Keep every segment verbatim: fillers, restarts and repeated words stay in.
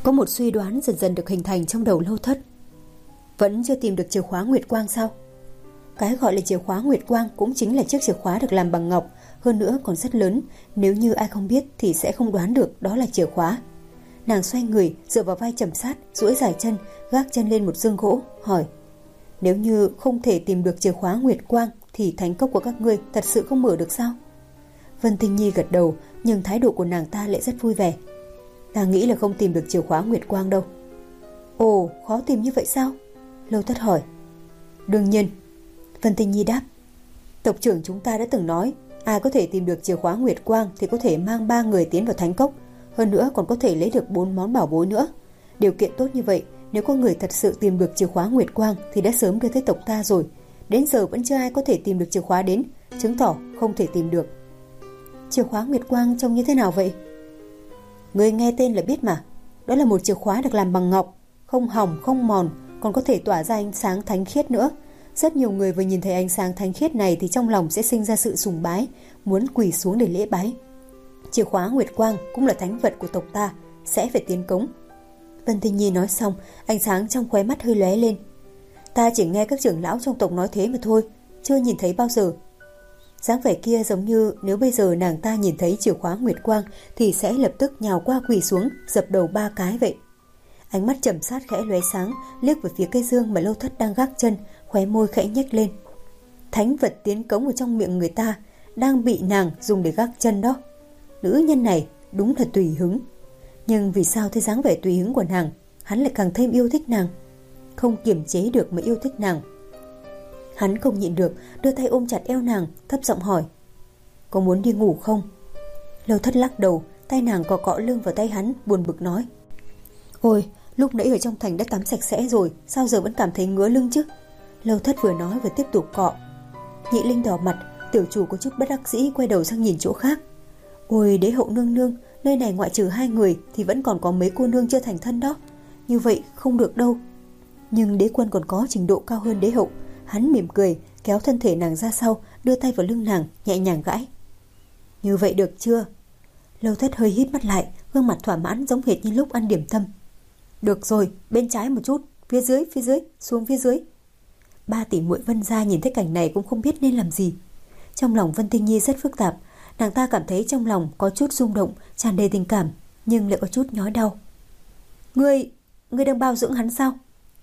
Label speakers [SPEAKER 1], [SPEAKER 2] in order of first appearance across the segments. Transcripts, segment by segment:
[SPEAKER 1] Có một suy đoán dần dần được hình thành trong đầu Lâu Thất. Vẫn chưa tìm được chìa khóa Nguyệt Quang sao? Cái gọi là chìa khóa Nguyệt Quang cũng chính là chiếc chìa khóa được làm bằng ngọc, hơn nữa còn rất lớn. Nếu như ai không biết thì sẽ không đoán được đó là chìa khóa. Nàng xoay người, dựa vào vai Trầm Sát, duỗi dài chân, gác chân lên một giường gỗ, hỏi: nếu như không thể tìm được chìa khóa Nguyệt Quang thì thánh cốc của các ngươi thật sự không mở được sao? Vân Tinh Nhi gật đầu, nhưng thái độ của nàng ta lại rất vui vẻ. Ta nghĩ là không tìm được chìa khóa Nguyệt Quang đâu. Ồ, khó tìm như vậy sao? Lâu Thất hỏi. Đương nhiên, Vân Tinh Nhi đáp. Tộc trưởng chúng ta đã từng nói, ai có thể tìm được chìa khóa Nguyệt Quang thì có thể mang ba người tiến vào thánh cốc, hơn nữa còn có thể lấy được bốn món bảo bối nữa. Điều kiện tốt như vậy, nếu có người thật sự tìm được chìa khóa Nguyệt Quang thì đã sớm đưa tới tộc ta rồi. Đến giờ vẫn chưa ai có thể tìm được chìa khóa đến, chứng tỏ không thể tìm được. Chìa khóa Nguyệt Quang trông như thế nào vậy? Người nghe tên là biết mà. Đó là một chìa khóa được làm bằng ngọc, không hỏng không mòn, còn có thể tỏa ra ánh sáng thánh khiết nữa. Rất nhiều người vừa nhìn thấy ánh sáng thánh khiết này thì trong lòng sẽ sinh ra sự sùng bái, muốn quỳ xuống để lễ bái. Chìa khóa Nguyệt Quang cũng là thánh vật của tộc ta, sẽ phải tiến cống. Vân Tinh Nhi nói xong, ánh sáng trong khóe mắt hơi lóe lên. Ta chỉ nghe các trưởng lão trong tộc nói thế mà thôi, chưa nhìn thấy bao giờ. Dáng vẻ kia giống như nếu bây giờ nàng ta nhìn thấy chìa khóa Nguyệt Quang thì sẽ lập tức nhào qua quỳ xuống, dập đầu ba cái vậy. Ánh mắt Trầm Sát khẽ lóe sáng, liếc về phía cây dương mà Lâu Thất đang gác chân, khóe môi khẽ nhếch lên. Thánh vật tiến cống ở trong miệng người ta đang bị nàng dùng để gác chân đó. Nữ nhân này đúng là tùy hứng. Nhưng vì sao thấy dáng vẻ tùy hứng của nàng, hắn lại càng thêm yêu thích nàng. Không kiềm chế được mà yêu thích nàng. Hắn không nhịn được, đưa tay ôm chặt eo nàng, thấp giọng hỏi: có muốn đi ngủ không? Lâu Thất lắc đầu, tay nàng cọ cọ lưng vào tay hắn, buồn bực nói: ôi, lúc nãy ở trong thành đã tắm sạch sẽ rồi, sao giờ vẫn cảm thấy ngứa lưng chứ? Lâu Thất vừa nói vừa tiếp tục cọ. Nhị Linh đỏ mặt, tiểu chủ có chút bất đắc dĩ quay đầu sang nhìn chỗ khác. Ôi đế hậu nương nương, nơi này ngoại trừ hai người thì vẫn còn có mấy cô nương chưa thành thân đó. Như vậy không được đâu. Nhưng đế quân còn có trình độ cao hơn đế hậu. Hắn mỉm cười, kéo thân thể nàng ra sau, đưa tay vào lưng nàng, nhẹ nhàng gãi. Như vậy được chưa? Lâu Thất hơi híp mắt lại, gương mặt thỏa mãn giống hệt như lúc ăn điểm tâm. Được rồi, bên trái một chút, phía dưới, phía dưới, xuống phía dưới. Ba tỷ muội Vân gia nhìn thấy cảnh này cũng không biết nên làm gì. Trong lòng Vân Tinh Nhi rất phức tạp. Nàng ta cảm thấy trong lòng có chút rung động, tràn đầy tình cảm, nhưng lại có chút nhói đau. Ngươi, ngươi đang bao dưỡng hắn sao?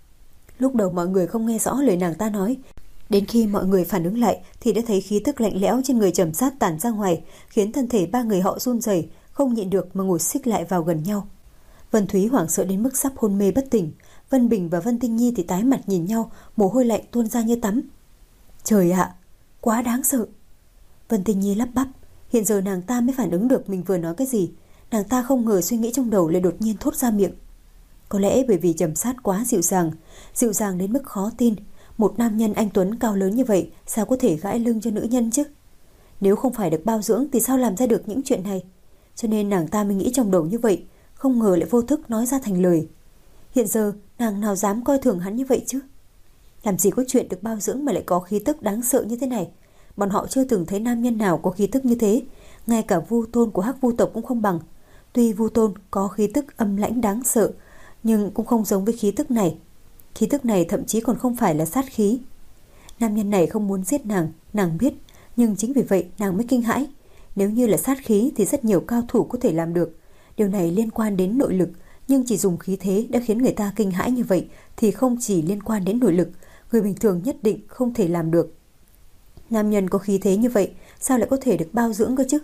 [SPEAKER 1] Lúc đầu mọi người không nghe rõ lời nàng ta nói. Đến khi mọi người phản ứng lại thì đã thấy khí tức lạnh lẽo trên người Trầm Sát tản ra ngoài, khiến thân thể ba người họ run rẩy, không nhịn được mà ngồi xích lại vào gần nhau. Vân Thúy hoảng sợ đến mức sắp hôn mê bất tỉnh. Vân Bình và Vân Tinh Nhi thì tái mặt nhìn nhau, mồ hôi lạnh tuôn ra như tắm. Trời ạ, quá đáng sợ. Vân Tinh Nhi lắp bắp. Hiện giờ nàng ta mới phản ứng được mình vừa nói cái gì. Nàng ta không ngờ suy nghĩ trong đầu lại đột nhiên thốt ra miệng. Có lẽ bởi vì Trầm Sát quá dịu dàng, dịu dàng đến mức khó tin. Một nam nhân anh tuấn cao lớn như vậy sao có thể gãi lưng cho nữ nhân chứ? Nếu không phải được bao dưỡng thì sao làm ra được những chuyện này? Cho nên nàng ta mới nghĩ trong đầu như vậy, không ngờ lại vô thức nói ra thành lời. Hiện giờ nàng nào dám coi thường hắn như vậy chứ? Làm gì có chuyện được bao dưỡng mà lại có khí tức đáng sợ như thế này? Bọn họ chưa từng thấy nam nhân nào có khí tức như thế. Ngay cả Vu Tôn của Hắc Vu tộc cũng không bằng. Tuy Vu Tôn có khí tức âm lãnh đáng sợ, nhưng cũng không giống với khí tức này. Khí tức này thậm chí còn không phải là sát khí. Nam nhân này không muốn giết nàng, nàng biết, nhưng chính vì vậy nàng mới kinh hãi. Nếu như là sát khí thì rất nhiều cao thủ có thể làm được. Điều này liên quan đến nội lực, nhưng chỉ dùng khí thế đã khiến người ta kinh hãi như vậy thì không chỉ liên quan đến nội lực, người bình thường nhất định không thể làm được. Nam nhân có khí thế như vậy sao lại có thể được bao dưỡng cơ chứ?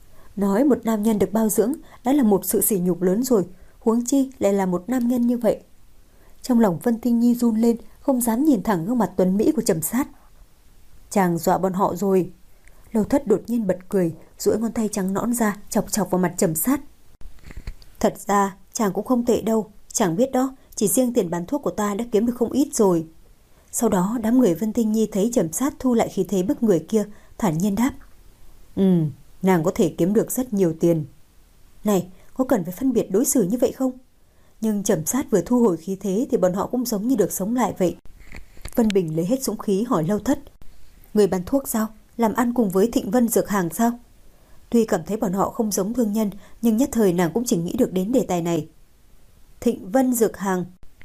[SPEAKER 1] Nói một nam nhân được bao dưỡng đã là một sự sỉ nhục lớn rồi, huống chi lại là một nam nhân như vậy. Trong lòng Vân Tinh Nhi run lên, không dám nhìn thẳng gương mặt tuấn mỹ của Trầm Sát. Chàng dọa bọn họ rồi. Lâu Thất đột nhiên bật cười, duỗi ngón tay trắng nõn ra, chọc chọc vào mặt Trầm Sát. Thật ra chàng cũng không tệ đâu, chàng biết đó, chỉ riêng tiền bán thuốc của ta đã kiếm được không ít rồi. Sau đó đám người Vân Tinh Nhi thấy Trầm Sát thu lại khí thế bức người kia, thản nhiên đáp: Ừ, nàng có thể kiếm được rất nhiều tiền. Này, có cần phải phân biệt đối xử như vậy không? Nhưng Trầm Sát vừa thu hồi khí thế thì bọn họ cũng giống như được sống lại vậy. Vân Bình lấy hết dũng khí hỏi Lâu Thất: Người bán thuốc sao? Làm ăn cùng với Thịnh Vân Dược Hàng sao? Tuy cảm thấy bọn họ không giống thương nhân, nhưng nhất thời nàng cũng chỉ nghĩ được đến đề tài này. Thịnh Vân Dược Hàng.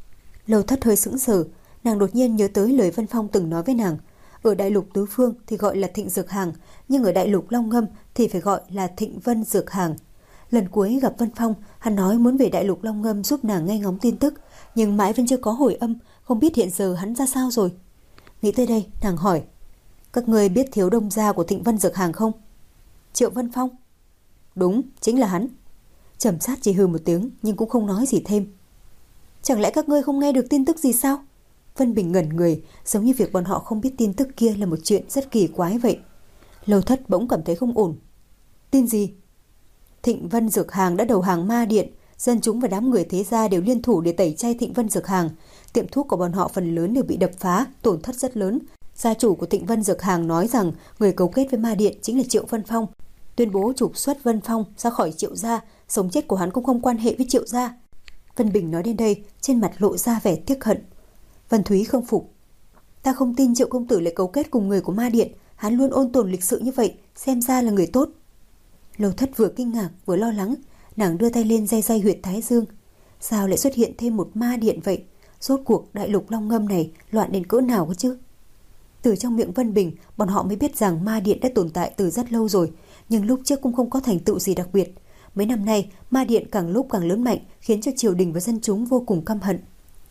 [SPEAKER 1] Lâu Thất hơi sững sờ, nàng đột nhiên nhớ tới lời Vân Phong từng nói với nàng. Ở đại lục tứ phương thì gọi là Thịnh Dược Hàng, nhưng ở đại lục Long Ngâm thì phải gọi là Thịnh Vân Dược Hàng. Lần cuối gặp Vân Phong, hắn nói muốn về đại lục Long Ngâm giúp nàng nghe ngóng tin tức, nhưng mãi vẫn chưa có hồi âm, không biết hiện giờ hắn ra sao rồi. Nghĩ tới đây, nàng hỏi: các ngươi biết thiếu đông gia của Thịnh Vân Dược Hàng không? Triệu Vân Phong. Đúng, chính là hắn. Trầm Sát chỉ hừ một tiếng nhưng cũng không nói gì thêm. Chẳng lẽ các ngươi không nghe được tin tức gì sao? Vân Bình ngẩn người, giống như việc bọn họ không biết tin tức kia là một chuyện rất kỳ quái vậy. Lâu Thất bỗng cảm thấy không ổn. Tin gì? Thịnh Vân Dược Hàng đã đầu hàng Ma Điện, dân chúng và đám người thế gia đều liên thủ để tẩy chay Thịnh Vân Dược Hàng. Tiệm thuốc của bọn họ phần lớn đều bị đập phá, tổn thất rất lớn. Gia chủ của Thịnh Vân Dược Hàng nói rằng người cấu kết với Ma Điện chính là Triệu Vân Phong, tuyên bố trục xuất Vân Phong ra khỏi Triệu gia, sống chết của hắn cũng không quan hệ với Triệu gia. Vân Bình nói đến đây, trên mặt lộ ra vẻ tiếc hận. Vân Thúy không phục. Ta không tin Triệu công tử lại cấu kết cùng người của Ma Điện, hắn luôn ôn tồn lịch sự như vậy, xem ra là người tốt. Lâu Thất vừa kinh ngạc vừa lo lắng, nàng đưa tay lên day day huyệt thái dương. Sao lại xuất hiện thêm một Ma Điện vậy? Rốt cuộc đại lục Long Ngâm này loạn đến cỡ nào cơ chứ? Từ trong miệng Vân Bình, bọn họ mới biết rằng Ma Điện đã tồn tại từ rất lâu rồi, nhưng lúc trước cũng không có thành tựu gì đặc biệt. Mấy năm nay, Ma Điện càng lúc càng lớn mạnh, khiến cho triều đình và dân chúng vô cùng căm hận.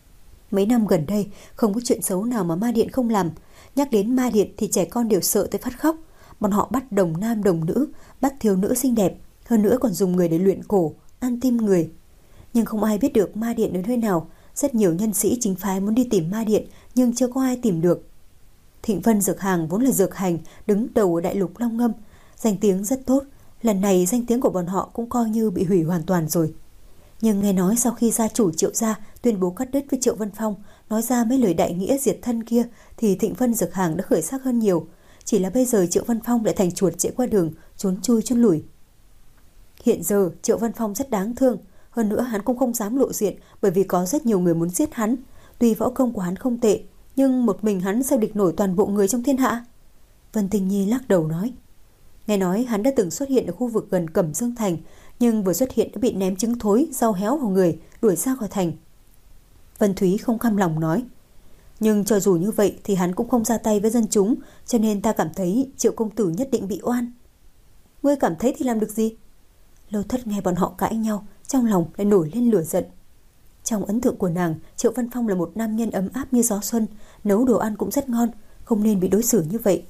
[SPEAKER 1] Mấy năm gần đây, không có chuyện xấu nào mà Ma Điện không làm. Nhắc đến Ma Điện thì trẻ con đều sợ tới phát khóc. Bọn họ bắt đồng nam đồng nữ, bắt thiếu nữ xinh đẹp, hơn nữa còn dùng người để luyện cổ, ăn tim người. Nhưng không ai biết được Ma Điện ở nơi nào. Rất nhiều nhân sĩ chính phái muốn đi tìm Ma Điện, nhưng chưa có ai tìm được. Thịnh Vân Dược Hàng vốn là dược hành đứng đầu ở đại lục Long Ngâm, danh tiếng rất tốt. Lần này danh tiếng của bọn họ cũng coi như bị hủy hoàn toàn rồi. Nhưng nghe nói sau khi gia chủ Triệu gia tuyên bố cắt đứt với Triệu Vân Phong, nói ra mấy lời đại nghĩa diệt thân kia, thì Thịnh Vân Dược Hàng đã khởi sắc hơn nhiều. Chỉ là bây giờ Triệu Vân Phong lại thành chuột chạy qua đường, trốn chui trốn lủi. Hiện giờ Triệu Vân Phong rất đáng thương, hơn nữa hắn cũng không dám lộ diện, bởi vì có rất nhiều người muốn giết hắn. Tuy võ công của hắn không tệ, nhưng một mình hắn sao địch nổi toàn bộ người trong thiên hạ? Vân Tinh Nhi lắc đầu nói. Nghe nói hắn đã từng xuất hiện ở khu vực gần Cẩm Dương Thành, nhưng vừa xuất hiện đã bị ném trứng thối, rau héo vào người, đuổi ra khỏi thành. Vân Thúy không cam lòng nói. Nhưng cho dù như vậy thì hắn cũng không ra tay với dân chúng, cho nên ta cảm thấy Triệu công tử nhất định bị oan. Ngươi cảm thấy thì làm được gì? Lâu Thất nghe bọn họ cãi nhau, trong lòng lại nổi lên lửa giận. Trong ấn tượng của nàng, Triệu Văn Phong là một nam nhân ấm áp như gió xuân, nấu đồ ăn cũng rất ngon, không nên bị đối xử như vậy.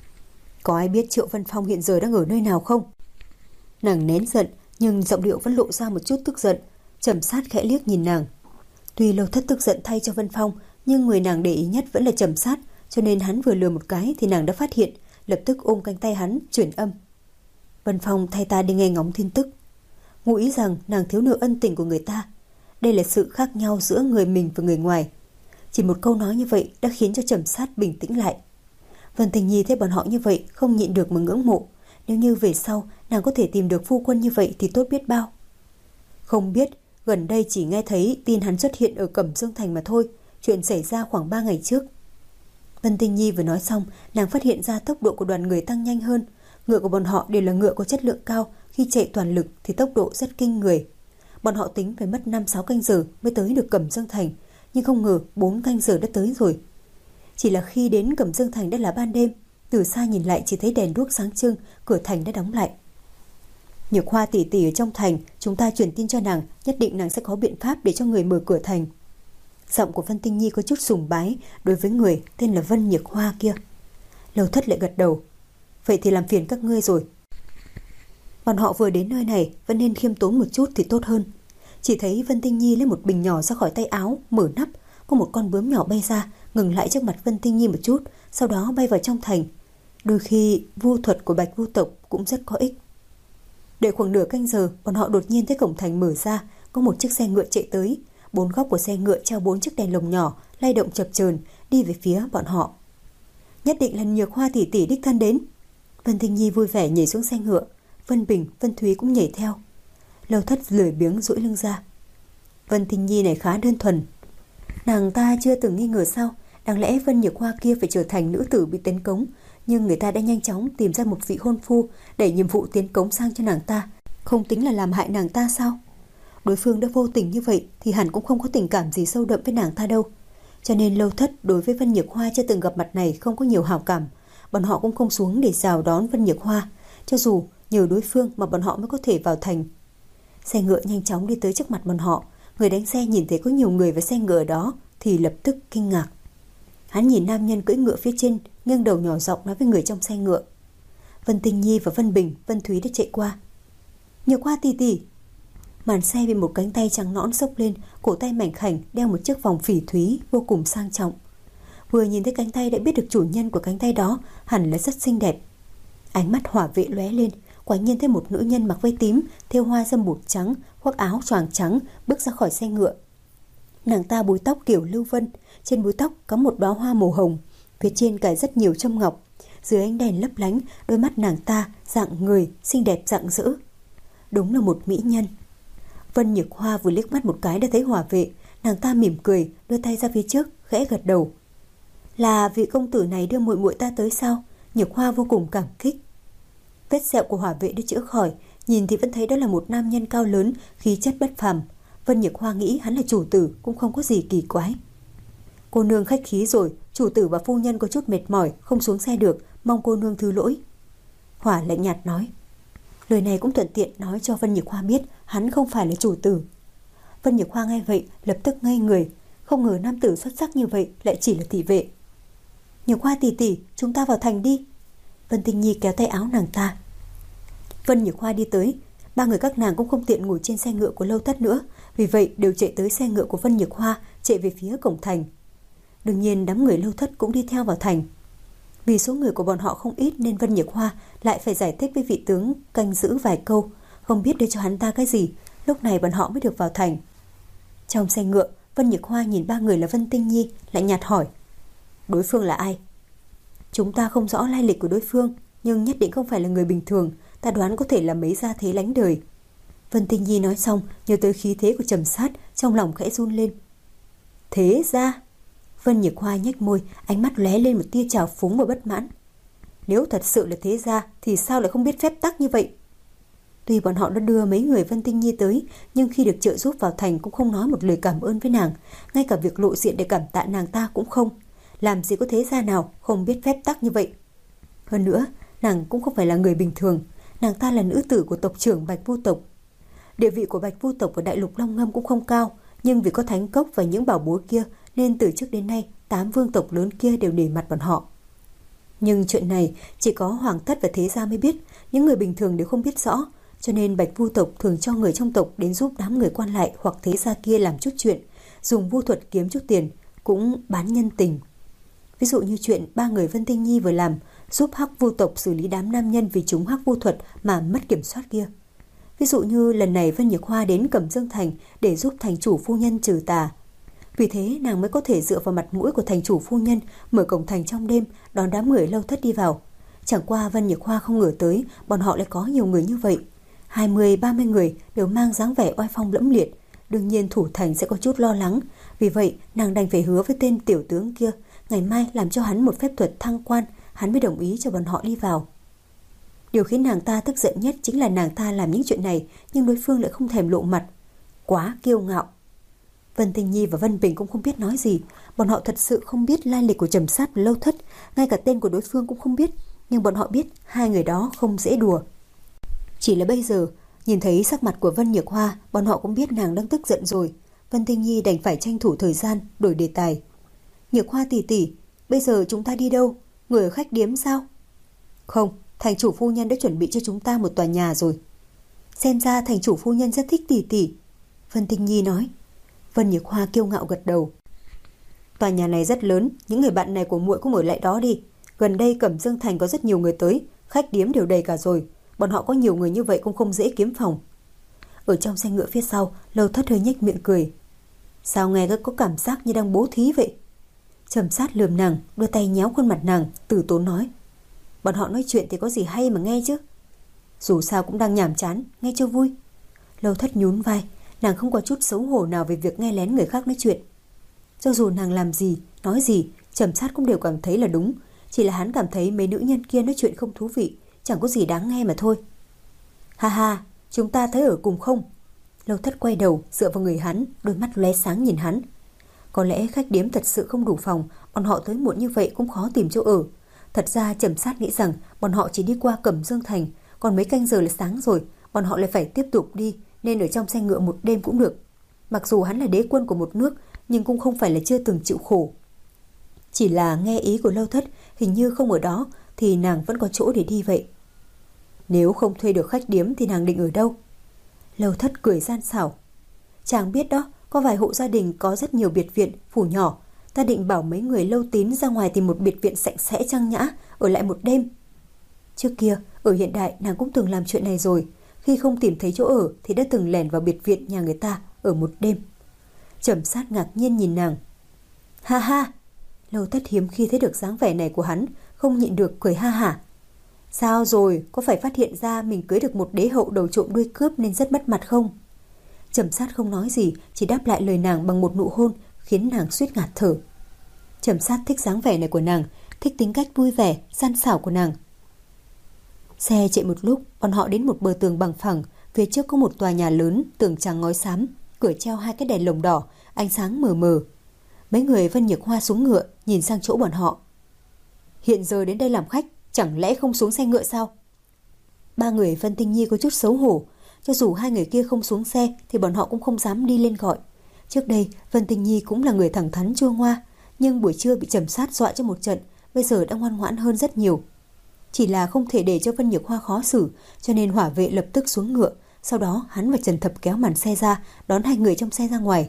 [SPEAKER 1] Có ai biết Triệu Văn Phong hiện giờ đang ở nơi nào không? Nàng nén giận, nhưng giọng điệu vẫn lộ ra một chút tức giận. Trầm Sát khẽ liếc nhìn nàng. Tuy Lâu Thất tức giận thay cho Văn Phong, nhưng người nàng để ý nhất vẫn là Trầm Sát, cho nên hắn vừa lừa một cái thì nàng đã phát hiện, lập tức ôm cánh tay hắn, chuyển âm. Văn Phong thay ta đi nghe ngóng tin tức. Ngụ ý rằng nàng thiếu nợ ân tình của người ta. Đây là sự khác nhau giữa người mình và người ngoài. Chỉ một câu nói như vậy đã khiến cho Trầm Sát bình tĩnh lại. Vân Tình Nhi thấy bọn họ như vậy không nhịn được mà ngưỡng mộ. Nếu như về sau nàng có thể tìm được phu quân như vậy thì tốt biết bao. Không biết, gần đây chỉ nghe thấy tin hắn xuất hiện ở Cẩm Dương Thành mà thôi. Chuyện xảy ra khoảng ba ngày trước. Vân Tình Nhi vừa nói xong, nàng phát hiện ra tốc độ của đoàn người tăng nhanh hơn. Ngựa của bọn họ đều là ngựa có chất lượng cao, khi chạy toàn lực thì tốc độ rất kinh người. Bọn họ tính phải mất năm sáu canh giờ mới tới được Cẩm Dương Thành, nhưng không ngờ bốn canh giờ đã tới rồi. Chỉ là khi đến Cẩm Dương Thành đã là ban đêm, từ xa nhìn lại chỉ thấy đèn đuốc sáng trưng, cửa thành đã đóng lại. Nhược Hoa tỷ tỷ ở trong thành, chúng ta truyền tin cho nàng, nhất định nàng sẽ có biện pháp để cho người mở cửa thành. Giọng của Vân Tinh Nhi có chút sùng bái đối với người tên là Vân Nhược Hoa kia. Lâu Thất lại gật đầu. Vậy thì làm phiền các ngươi rồi. Bọn họ vừa đến nơi này vẫn nên khiêm tốn một chút thì tốt hơn. Chỉ thấy Vân Tinh Nhi lấy một bình nhỏ ra khỏi tay áo, mở nắp, có một con bướm nhỏ bay ra, ngừng lại trước mặt Vân Tinh Nhi một chút, sau đó bay vào trong thành. Đôi khi vu thuật của Bạch Vu tộc cũng rất có ích. Đợi khoảng nửa canh giờ, bọn họ đột nhiên thấy cổng thành mở ra, có một chiếc xe ngựa chạy tới. Bốn góc của xe ngựa treo bốn chiếc đèn lồng nhỏ, lay động chập chờn đi về phía bọn họ. Nhất định là Nhược Hoa tỷ tỷ đích thân đến. Vân Tinh Nhi vui vẻ nhảy xuống xe ngựa. Vân Bình, Vân Thúy cũng nhảy theo. Lâu Thất lười biếng duỗi lưng ra. Vân Tinh Nhi này khá đơn thuần. Nàng ta chưa từng nghi ngờ sao, đáng lẽ Vân Nhược Hoa kia phải trở thành nữ tử bị tấn cống, nhưng người ta đã nhanh chóng tìm ra một vị hôn phu, đẩy nhiệm vụ tiến cống sang cho nàng ta, không tính là làm hại nàng ta sao? Đối phương đã vô tình như vậy thì hẳn cũng không có tình cảm gì sâu đậm với nàng ta đâu. Cho nên Lâu Thất đối với Vân Nhược Hoa chưa từng gặp mặt này không có nhiều hảo cảm. Bọn họ cũng không xuống để chào đón Vân Nhược Hoa, cho dù nhờ đối phương mà bọn họ mới có thể vào thành. Xe ngựa nhanh chóng đi tới trước mặt bọn họ. Người đánh xe nhìn thấy có nhiều người và xe ngựa ở đó thì lập tức kinh ngạc. Hắn nhìn nam nhân cưỡi ngựa phía trên, nghiêng đầu nhỏ giọng nói với người trong xe ngựa. Vân Tinh Nhi và Vân Bình, Vân Thúy đã chạy qua. Nhược Hoa tỷ tỷ. Màn xe bị một cánh tay trắng nõn xốc lên, cổ tay mảnh khảnh đeo một chiếc vòng phỉ thúy vô cùng sang trọng. Vừa nhìn thấy cánh tay đã biết được chủ nhân của cánh tay đó hẳn là rất xinh đẹp. Ánh mắt hỏa vệ lóe lên, quả nhiên thấy một nữ nhân mặc váy tím, thêu hoa dâm bụt trắng, khoác áo choàng trắng bước ra khỏi xe ngựa. Nàng ta búi tóc kiểu lưu vân, trên búi tóc có một đóa hoa màu hồng, phía trên cài rất nhiều châm ngọc. Dưới ánh đèn lấp lánh, đôi mắt nàng ta dạng người xinh đẹp rạng rỡ. Đúng là một mỹ nhân. Vân Nhược Hoa vừa liếc mắt một cái đã thấy hỏa vệ, nàng ta mỉm cười, đưa tay ra phía trước, khẽ gật đầu. Là vị công tử này đưa muội muội ta tới sao? Nhược Hoa vô cùng cảm kích. Vết sẹo của hỏa vệ đã chữa khỏi, nhìn thì vẫn thấy đó là một nam nhân cao lớn, khí chất bất phàm. Vân Nhược Hoa nghĩ hắn là chủ tử cũng không có gì kỳ quái. Cô nương khách khí rồi, chủ tử và phu nhân có chút mệt mỏi, không xuống xe được, mong cô nương thứ lỗi. Hỏa lạnh nhạt nói. Lời này cũng thuận tiện nói cho Vân Nhược Hoa biết hắn không phải là chủ tử. Vân Nhược Hoa nghe vậy lập tức ngây người, không ngờ nam tử xuất sắc như vậy lại chỉ là thị vệ. Nhược Hoa tỷ tỷ, chúng ta vào thành đi. Vân Tinh Nhi kéo tay áo nàng ta. Vân Nhược Hoa đi tới, ba người các nàng cũng không tiện ngồi trên xe ngựa của Lâu Thất nữa, vì vậy đều chạy tới xe ngựa của Vân Nhược Hoa, chạy về phía cổng thành. Đương nhiên đám người Lâu Thất cũng đi theo vào thành. Vì số người của bọn họ không ít nên Vân Nhược Hoa lại phải giải thích với vị tướng canh giữ vài câu, không biết đưa cho hắn ta cái gì. Lúc này bọn họ mới được vào thành. Trong xe ngựa, Vân Nhược Hoa nhìn ba người là Vân Tinh Nhi, lại nhạt hỏi. Đối phương là ai? Chúng ta không rõ lai lịch của đối phương, nhưng nhất định không phải là người bình thường, ta đoán có thể là mấy gia thế lánh đời. Vân Tinh Nhi nói xong, nhớ tới khí thế của Trầm Sát, trong lòng khẽ run lên. Thế ra? Vân Nhược Hoa nhếch môi, ánh mắt lóe lên một tia trào phúng và bất mãn. Nếu thật sự là thế ra thì sao lại không biết phép tắc như vậy? Tuy bọn họ đã đưa mấy người Vân Tinh Nhi tới, nhưng khi được trợ giúp vào thành cũng không nói một lời cảm ơn với nàng, ngay cả việc lộ diện để cảm tạ nàng ta cũng không. Làm gì có thế gia nào không biết phép tắc như vậy? Hơn nữa, nàng cũng không phải là người bình thường, nàng ta là nữ tử của tộc trưởng Bạch Vu tộc. Địa vị của Bạch Vu tộc ở Đại Lục Long Ngâm cũng không cao, nhưng vì có thánh cốc và những bảo bối kia nên từ trước đến nay tám vương tộc lớn kia đều nể mặt bọn họ. Nhưng chuyện này chỉ có hoàng thất và thế gia mới biết, những người bình thường đều không biết rõ, cho nên Bạch Vu tộc thường cho người trong tộc đến giúp đám người quan lại hoặc thế gia kia làm chút chuyện, dùng vu thuật kiếm chút tiền, cũng bán nhân tình. Ví dụ như chuyện ba người Vân Tinh Nhi vừa làm, giúp Hắc Vu tộc xử lý đám nam nhân vì chúng Hắc Vu thuật mà mất kiểm soát kia. Ví dụ như lần này Vân Nhược Hoa đến Cẩm Dương Thành để giúp thành chủ phu nhân trừ tà. Vì thế nàng mới có thể dựa vào mặt mũi của thành chủ phu nhân mở cổng thành trong đêm đón đám người Lâu Thất đi vào. Chẳng qua Vân Nhược Hoa không ngờ tới bọn họ lại có nhiều người như vậy. hai mươi ba mươi người đều mang dáng vẻ oai phong lẫm liệt. Đương nhiên thủ thành sẽ có chút lo lắng. Vì vậy nàng đành phải hứa với tên tiểu tướng kia ngày mai làm cho hắn một phép thuật thăng quan, hắn mới đồng ý cho bọn họ đi vào. Điều khiến nàng ta tức giận nhất chính là nàng ta làm những chuyện này nhưng đối phương lại không thèm lộ mặt. Quá kiêu ngạo. Vân Tinh Nhi và Vân Bình cũng không biết nói gì. Bọn họ thật sự không biết lai lịch của Trầm Sát và Lâu Thất, ngay cả tên của đối phương cũng không biết. Nhưng bọn họ biết hai người đó không dễ đùa. Chỉ là bây giờ nhìn thấy sắc mặt của Vân Nhược Hoa, bọn họ cũng biết nàng đang tức giận rồi. Vân Tinh Nhi đành phải tranh thủ thời gian đổi đề tài. Nhược Hoa tỷ tỷ, bây giờ chúng ta đi đâu? Người ở khách điếm sao? Không, thành chủ phu nhân đã chuẩn bị cho chúng ta một tòa nhà rồi. Xem ra thành chủ phu nhân rất thích tỷ tỷ. Vân Tinh Nhi nói. Vân Nhược Hoa kiêu ngạo gật đầu. Tòa nhà này rất lớn, những người bạn này của muội cũng ở lại đó đi. Gần đây Cẩm Dương Thành có rất nhiều người tới, khách điếm đều đầy cả rồi. Bọn họ có nhiều người như vậy cũng không dễ kiếm phòng. Ở trong xe ngựa phía sau, Lâu Thất hơi nhếch miệng cười. Sao nghe có cảm giác như đang bố thí vậy? Trầm Sát lườm nàng, đưa tay nhéo khuôn mặt nàng, từ tốn nói. Bọn họ nói chuyện thì có gì hay mà nghe chứ? Dù sao cũng đang nhàm chán, nghe cho vui. Lâu Thất nhún vai, nàng không có chút xấu hổ nào về việc nghe lén người khác nói chuyện. Cho dù nàng làm gì, nói gì, Trầm Sát cũng đều cảm thấy là đúng. Chỉ là hắn cảm thấy mấy nữ nhân kia nói chuyện không thú vị, chẳng có gì đáng nghe mà thôi. Ha ha, chúng ta thấy ở cùng không? Lâu Thất quay đầu dựa vào người hắn, đôi mắt lóe sáng nhìn hắn. Có lẽ khách điếm thật sự không đủ phòng, bọn họ tới muộn như vậy cũng khó tìm chỗ ở. Thật ra Trầm Sát nghĩ rằng bọn họ chỉ đi qua Cẩm Dương Thành, còn mấy canh giờ là sáng rồi, bọn họ lại phải tiếp tục đi, nên ở trong xe ngựa một đêm cũng được. Mặc dù hắn là đế quân của một nước, nhưng cũng không phải là chưa từng chịu khổ. Chỉ là nghe ý của Lâu Thất hình như không ở đó, thì nàng vẫn có chỗ để đi vậy. Nếu không thuê được khách điếm thì nàng định ở đâu? Lâu Thất cười gian xảo. Chàng biết đó, có vài hộ gia đình có rất nhiều biệt viện, phủ nhỏ. Ta định bảo mấy người Lâu Tín ra ngoài tìm một biệt viện sạch sẽ trang nhã, ở lại một đêm. Trước kia, ở hiện đại nàng cũng từng làm chuyện này rồi. Khi không tìm thấy chỗ ở thì đã từng lẻn vào biệt viện nhà người ta ở một đêm. Trầm Sát ngạc nhiên nhìn nàng. Ha ha! Lâu Thất hiếm khi thấy được dáng vẻ này của hắn, không nhịn được cười ha hả. Sao rồi, có phải phát hiện ra mình cưới được một đế hậu đầu trộm đuôi cướp nên rất mất mặt không? Trầm Sát không nói gì, chỉ đáp lại lời nàng bằng một nụ hôn, khiến nàng suýt ngạt thở. Trầm Sát thích dáng vẻ này của nàng, thích tính cách vui vẻ, gian xảo của nàng. Xe chạy một lúc, bọn họ đến một bờ tường bằng phẳng, phía trước có một tòa nhà lớn, tường trắng ngói xám, cửa treo hai cái đèn lồng đỏ, ánh sáng mờ mờ. Mấy người Vân Nhược Hoa xuống ngựa, nhìn sang chỗ bọn họ. Hiện giờ đến đây làm khách, chẳng lẽ không xuống xe ngựa sao? Ba người Vân Tinh Nhi có chút xấu hổ, cho dù hai người kia không xuống xe thì bọn họ cũng không dám đi lên gọi. Trước đây Vân Tinh Nhi cũng là người thẳng thắn chua ngoa, nhưng buổi trưa bị Trầm Sát dọa cho một trận, bây giờ đã ngoan ngoãn hơn rất nhiều. Chỉ là không thể để cho Vân Nhược Hoa khó xử, cho nên hỏa vệ lập tức xuống ngựa. Sau đó hắn và Trần Thập kéo màn xe ra, đón hai người trong xe ra ngoài.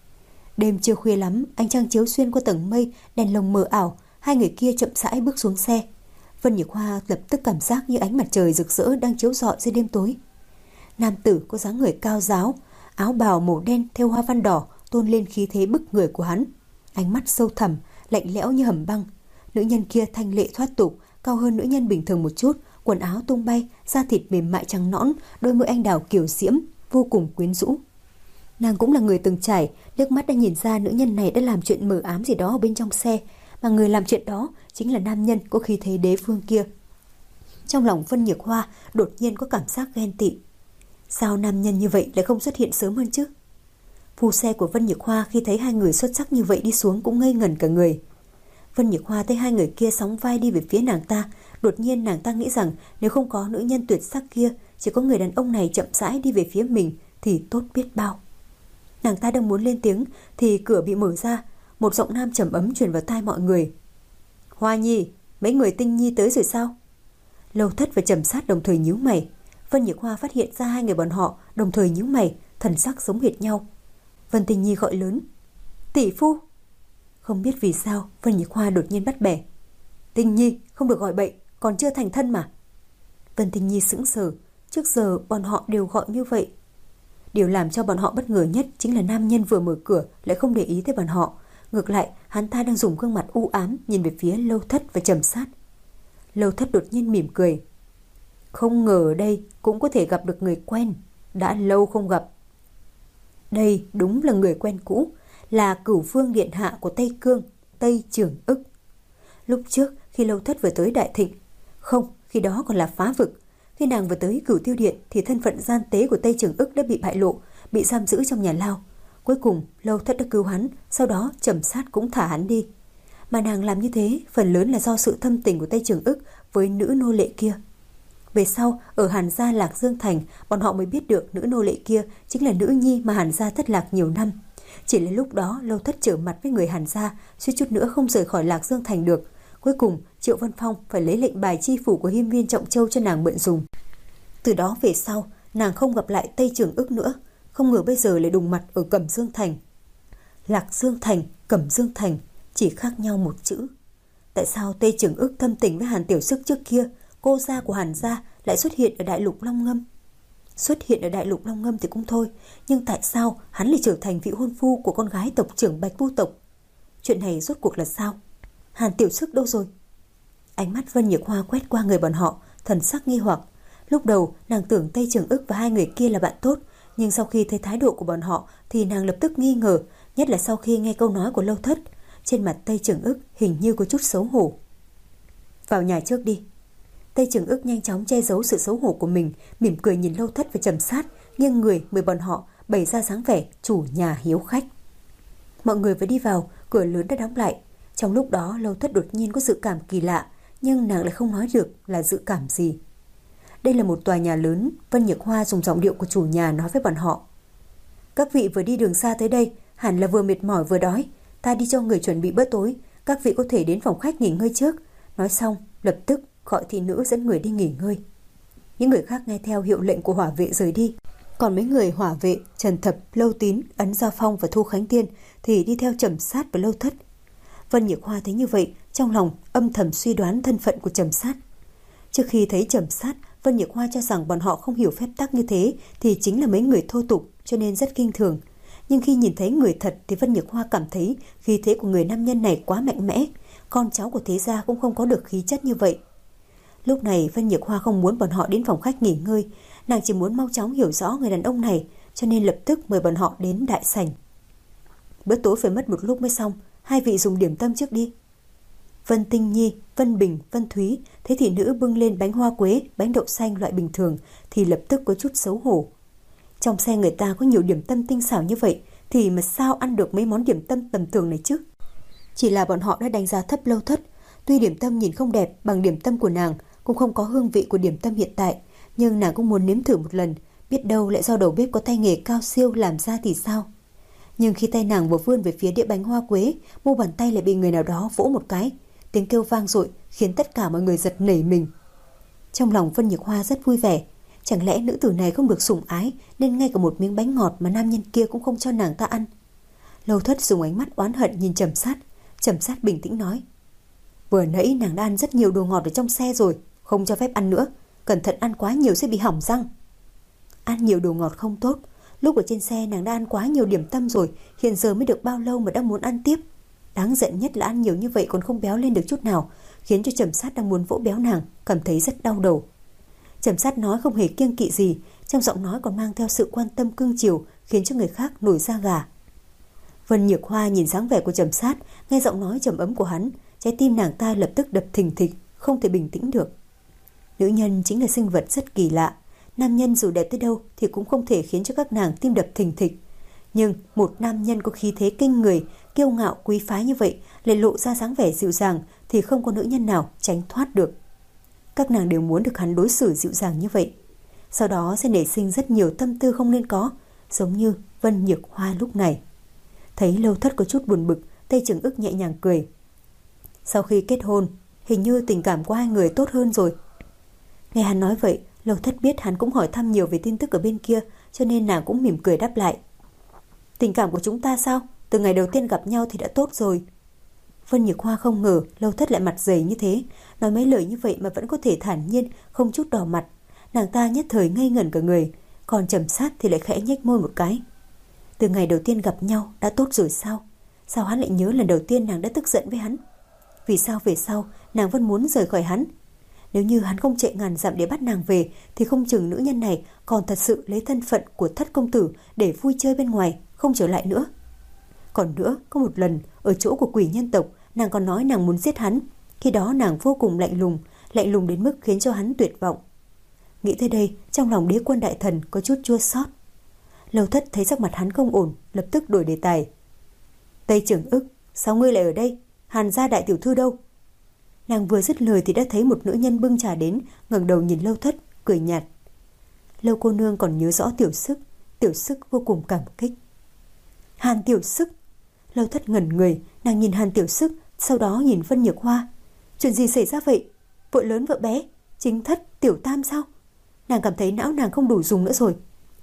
[SPEAKER 1] Đêm chưa khuya lắm, ánh trăng chiếu xuyên qua tầng mây, đèn lồng mờ ảo, hai người kia chậm rãi bước xuống xe. Vân Nhược Hoa lập tức cảm giác như ánh mặt trời rực rỡ đang chiếu rọi dưới đêm tối. Nam tử có dáng người cao ráo, áo bào màu đen thêu hoa văn đỏ tôn lên khí thế bức người của hắn. Ánh mắt sâu thẳm, lạnh lẽo như hầm băng. Nữ nhân kia thanh lệ thoát tục, cao hơn nữ nhân bình thường một chút, quần áo tung bay, da thịt mềm mại trắng nõn, đôi môi anh đào kiều diễm, vô cùng quyến rũ. Nàng cũng là người từng trải, liếc mắt đã nhìn ra nữ nhân này đã làm chuyện mờ ám gì đó ở bên trong xe, mà người làm chuyện đó chính là nam nhân có khí thế đế vương kia. Trong lòng Vân Nhược Hoa đột nhiên có cảm giác ghen tị. Sao nam nhân như vậy lại không xuất hiện sớm hơn chứ? Phu xe của Vân Nhược Hoa khi thấy hai người xuất sắc như vậy đi xuống cũng ngây ngẩn cả người. Vân Nhược Hoa thấy hai người kia sóng vai đi về phía nàng ta, đột nhiên nàng ta nghĩ rằng nếu không có nữ nhân tuyệt sắc kia, chỉ có người đàn ông này chậm rãi đi về phía mình thì tốt biết bao. Nàng ta đang muốn lên tiếng thì cửa bị mở ra, một giọng nam trầm ấm truyền vào tai mọi người. Hoa Nhi, mấy người Tinh Nhi tới rồi sao? Lâu Thất và Trầm Sát đồng thời nhíu mày. Vân Nhược Hoa phát hiện ra hai người bọn họ đồng thời nhíu mày, thần sắc giống hệt nhau. Vân Tinh Nhi gọi lớn, tỷ phu. Không biết vì sao Vân Nhược Hoa đột nhiên bắt bẻ. Tinh Nhi, không được gọi bậy, còn chưa thành thân mà. Vân Tinh Nhi sững sờ, trước giờ bọn họ đều gọi như vậy. Điều làm cho bọn họ bất ngờ nhất chính là nam nhân vừa mở cửa lại không để ý tới bọn họ. Ngược lại, hắn ta đang dùng gương mặt u ám nhìn về phía Lâu Thất và Trầm Sát. Lâu Thất đột nhiên mỉm cười. Không ngờ ở đây cũng có thể gặp được người quen, đã lâu không gặp. Đây đúng là người quen cũ, là Cửu Vương điện hạ của Tây Cương, Tây Trường Ức. Lúc trước khi Lâu Thất vừa tới Đại Thịnh, không, khi đó còn là Phá Vực, khi nàng vừa tới Cửu Tiêu Điện thì thân phận gian tế của Tây Trường Ức đã bị bại lộ, bị giam giữ trong nhà lao. Cuối cùng Lâu Thất đã cứu hắn, sau đó Trầm Sát cũng thả hắn đi. Mà nàng làm như thế phần lớn là do sự thâm tình của Tây Trường Ức với nữ nô lệ kia. Về sau, ở Hàn Gia Lạc Dương Thành, bọn họ mới biết được nữ nô lệ kia chính là nữ nhi mà Hàn Gia thất lạc nhiều năm. Chỉ là lúc đó Lâu Thất trở mặt với người Hàn Gia, suýt chút nữa không rời khỏi Lạc Dương Thành được. Cuối cùng, Triệu Văn Phong phải lấy lệnh bài chi phủ của Hiên Viên Trọng Châu cho nàng mượn dùng. Từ đó về sau, nàng không gặp lại Tây Trường Ức nữa, không ngờ bây giờ lại đùng mặt ở Cẩm Dương Thành. Lạc Dương Thành, Cẩm Dương Thành chỉ khác nhau một chữ. Tại sao Tây Trường Ức thâm tình với Hàn Tiểu Sức trước kia, cô gia của Hàn Gia lại xuất hiện ở Đại Lục Long Ngâm? Xuất hiện ở Đại Lục Long Ngâm thì cũng thôi, nhưng tại sao hắn lại trở thành vị hôn phu của con gái tộc trưởng Bạch Vu tộc? Chuyện này rốt cuộc là sao? Hàn Tiểu Sức đâu rồi? Ánh mắt Vân Nhược Hoa quét qua người bọn họ, thần sắc nghi hoặc. Lúc đầu nàng tưởng Tây Trường Ức và hai người kia là bạn tốt, nhưng sau khi thấy thái độ của bọn họ thì nàng lập tức nghi ngờ, nhất là sau khi nghe câu nói của Lâu Thất. Trên mặt Tây Trường Ức hình như có chút xấu hổ. Vào nhà trước đi. Tây Trường Ức nhanh chóng che giấu sự xấu hổ của mình, mỉm cười nhìn Lâu Thất và Trầm Sát, nghiêng người mời bọn họ bày ra dáng vẻ chủ nhà hiếu khách. Mọi người vừa đi vào, cửa lớn đã đóng lại. Trong lúc đó Lâu Thất đột nhiên có dự cảm kỳ lạ, nhưng nàng lại không nói được là dự cảm gì. Đây là một tòa nhà lớn. Vân Nhược Hoa dùng giọng điệu của chủ nhà nói với bọn họ: các vị vừa đi đường xa tới đây, hẳn là vừa mệt mỏi vừa đói. Ta đi cho người chuẩn bị bữa tối, các vị có thể đến phòng khách nghỉ ngơi trước. Nói xong lập tức gọi thị nữ dẫn người đi nghỉ ngơi. Những người khác nghe theo hiệu lệnh của hỏa vệ rời đi. Còn mấy người hỏa vệ Trần Thập, Lâu Tín, Ấn Giao Phong và Thu Khánh Tiên thì đi theo Trầm Sát và Lâu Thất. Vân Nhược Hoa thấy như vậy, trong lòng âm thầm suy đoán thân phận của Trầm Sát. Trước khi thấy Trầm Sát, Vân Nhược Hoa cho rằng bọn họ không hiểu phép tắc như thế thì chính là mấy người thô tục, cho nên rất kinh thường. Nhưng khi nhìn thấy người thật thì Vân Nhược Hoa cảm thấy khí thế của người nam nhân này quá mạnh mẽ. Con cháu của thế gia cũng không có được khí chất như vậy. Lúc này Vân Nhược Hoa không muốn bọn họ đến phòng khách nghỉ ngơi, nàng chỉ muốn mau chóng hiểu rõ người đàn ông này, cho nên lập tức mời bọn họ đến đại sảnh. Bữa tối phải mất một lúc mới xong, hai vị dùng điểm tâm trước đi. Vân Tinh Nhi, Vân Bình, Vân Thúy thấy thị nữ bưng lên bánh hoa quế, bánh đậu xanh loại bình thường thì lập tức có chút xấu hổ. Trong xe người ta có nhiều điểm tâm tinh xảo như vậy thì mà sao ăn được mấy món điểm tâm tầm thường này chứ? Chỉ là bọn họ đã đánh giá thấp Lâu Thất. Tuy điểm tâm nhìn không đẹp bằng điểm tâm của nàng, cũng không có hương vị của điểm tâm hiện tại, nhưng nàng cũng muốn nếm thử một lần, biết đâu lại do đầu bếp có tay nghề cao siêu làm ra thì sao. Nhưng khi tay nàng vừa vươn về phía đĩa bánh hoa quế, mu bàn tay lại bị người nào đó vỗ một cái, tiếng kêu vang dội khiến tất cả mọi người giật nảy mình. Trong lòng Vân Nhược Hoa rất vui vẻ, chẳng lẽ nữ tử này không được sủng ái nên ngay cả một miếng bánh ngọt mà nam nhân kia cũng không cho nàng ta ăn. Lâu Thất dùng ánh mắt oán hận nhìn Trầm Sát. Trầm Sát bình tĩnh nói: vừa nãy nàng đã ăn rất nhiều đồ ngọt ở trong xe rồi, không cho phép ăn nữa, cẩn thận ăn quá nhiều sẽ bị hỏng răng. Ăn nhiều đồ ngọt không tốt, lúc ở trên xe nàng đã ăn quá nhiều điểm tâm rồi, hiện giờ mới được bao lâu mà đã muốn ăn tiếp. Đáng giận nhất là ăn nhiều như vậy còn không béo lên được chút nào, khiến cho Trầm Sát đang muốn vỗ béo nàng cảm thấy rất đau đầu. Trầm Sát nói không hề kiêng kỵ gì, trong giọng nói còn mang theo sự quan tâm cưng chiều, khiến cho người khác nổi da gà. Vân Nhược Hoa nhìn dáng vẻ của Trầm Sát, nghe giọng nói trầm ấm của hắn, trái tim nàng ta lập tức đập thình thịch, không thể bình tĩnh được. Nữ nhân chính là sinh vật rất kỳ lạ, nam nhân dù đẹp tới đâu thì cũng không thể khiến cho các nàng tim đập thình thịch. Nhưng một nam nhân có khí thế kinh người, kiêu ngạo quý phái như vậy, lại lộ ra dáng vẻ dịu dàng thì không có nữ nhân nào tránh thoát được. Các nàng đều muốn được hắn đối xử dịu dàng như vậy, sau đó sẽ nảy sinh rất nhiều tâm tư không nên có, giống như Vân Nhược Hoa lúc này. Thấy Lâu Thất có chút buồn bực, Tây Trường Ức nhẹ nhàng cười. Sau khi kết hôn, hình như tình cảm của hai người tốt hơn rồi. Nghe hắn nói vậy, Lâu Thất biết hắn cũng hỏi thăm nhiều về tin tức ở bên kia, cho nên nàng cũng mỉm cười đáp lại. Tình cảm của chúng ta sao? Từ ngày đầu tiên gặp nhau thì đã tốt rồi. Vân Nhược Hoa không ngờ Lâu Thất lại mặt dày như thế, nói mấy lời như vậy mà vẫn có thể thản nhiên, không chút đỏ mặt. Nàng ta nhất thời ngây ngẩn cả người, còn Trầm Sát thì lại khẽ nhếch môi một cái. Từ ngày đầu tiên gặp nhau đã tốt rồi sao? Sao hắn lại nhớ lần đầu tiên nàng đã tức giận với hắn? Vì sao về sau nàng vẫn muốn rời khỏi hắn? Nếu như hắn không chạy ngàn dặm để bắt nàng về thì không chừng nữ nhân này còn thật sự lấy thân phận của Thất công tử để vui chơi bên ngoài, không trở lại nữa. Còn nữa, có một lần ở chỗ của quỷ nhân tộc, nàng còn nói nàng muốn giết hắn. Khi đó nàng vô cùng lạnh lùng, lạnh lùng đến mức khiến cho hắn tuyệt vọng. Nghĩ tới đây, trong lòng Đế Quân đại thần có chút chua xót. Lâu Thất thấy sắc mặt hắn không ổn, lập tức đổi đề tài. Tây Trường Ức, sao ngươi lại ở đây? Hàn gia đại tiểu thư đâu? Nàng vừa dứt lời thì đã thấy một nữ nhân bưng trà đến, ngẩng đầu nhìn Lâu Thất, cười nhạt. Lâu cô nương còn nhớ rõ Tiểu Sức, Tiểu Sức vô cùng cảm kích. Hàn Tiểu Sức. Lâu Thất ngẩn người, nàng nhìn Hàn Tiểu Sức, sau đó nhìn Vân Nhược Hoa. Chuyện gì xảy ra vậy? Vợ lớn vợ bé, chính thất Tiểu Tam sao? Nàng cảm thấy não nàng không đủ dùng nữa rồi.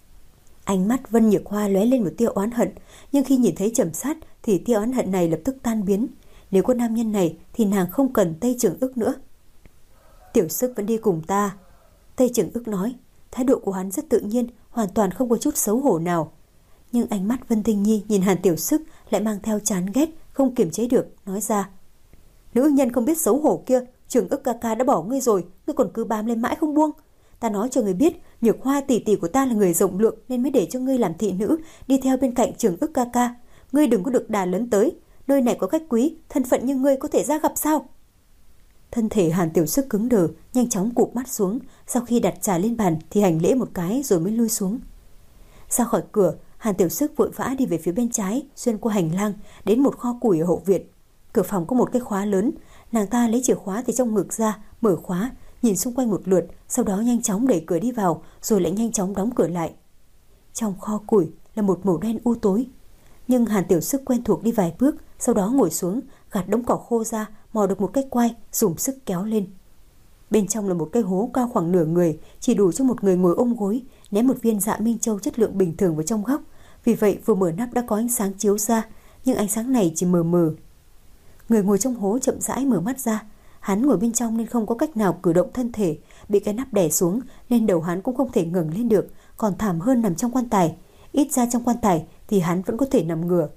[SPEAKER 1] Ánh mắt Vân Nhược Hoa lóe lên một tia oán hận, nhưng khi nhìn thấy Trầm Sát thì tia oán hận này lập tức tan biến. Nếu có nam nhân này thì nàng không cần Tây Trường Ức nữa. Tiểu Sức vẫn đi cùng ta. Tây Trường Ức nói, thái độ của hắn rất tự nhiên, hoàn toàn không có chút xấu hổ nào. Nhưng ánh mắt Vân Tinh Nhi nhìn Hàn Tiểu Sức lại mang theo chán ghét, không kiềm chế được, nói ra. Nữ nhân không biết xấu hổ kia, Trường Ức ca ca đã bỏ ngươi rồi, ngươi còn cứ bám lên mãi không buông. Ta nói cho ngươi biết, Nhược Hoa tỷ tỷ của ta là người rộng lượng nên mới để cho ngươi làm thị nữ, đi theo bên cạnh Trường Ức ca ca. Ngươi đừng có được đà lớn tới, nơi này có khách quý, thân phận như ngươi có thể ra gặp sao? Thân thể Hàn Tiểu Sức cứng đờ, nhanh chóng cụp mắt xuống, sau khi đặt trà lên bàn thì hành lễ một cái rồi mới lui xuống. Ra khỏi cửa, Hàn Tiểu Sức vội vã đi về phía bên trái, xuyên qua hành lang đến một kho củi ở hậu viện. Cửa phòng có một cái khóa lớn, nàng ta lấy chìa khóa từ trong ngực ra, mở khóa, nhìn xung quanh một lượt, sau đó nhanh chóng đẩy cửa đi vào, rồi lại nhanh chóng đóng cửa lại. Trong kho củi là một màu đen u tối, nhưng Hàn Tiểu Sức quen thuộc đi vài bước, sau đó ngồi xuống, gạt đống cỏ khô ra, mò được một cái quai, dùng sức kéo lên. Bên trong là một cái hố cao khoảng nửa người, chỉ đủ cho một người ngồi ôm gối, ném một viên dạ minh châu chất lượng bình thường vào trong góc. Vì vậy vừa mở nắp đã có ánh sáng chiếu ra, nhưng ánh sáng này chỉ mờ mờ. Người ngồi trong hố chậm rãi mở mắt ra. Hắn ngồi bên trong nên không có cách nào cử động thân thể, bị cái nắp đè xuống nên đầu hắn cũng không thể ngẩng lên được, còn thảm hơn nằm trong quan tài. Ít ra trong quan tài thì hắn vẫn có thể nằm ngửa.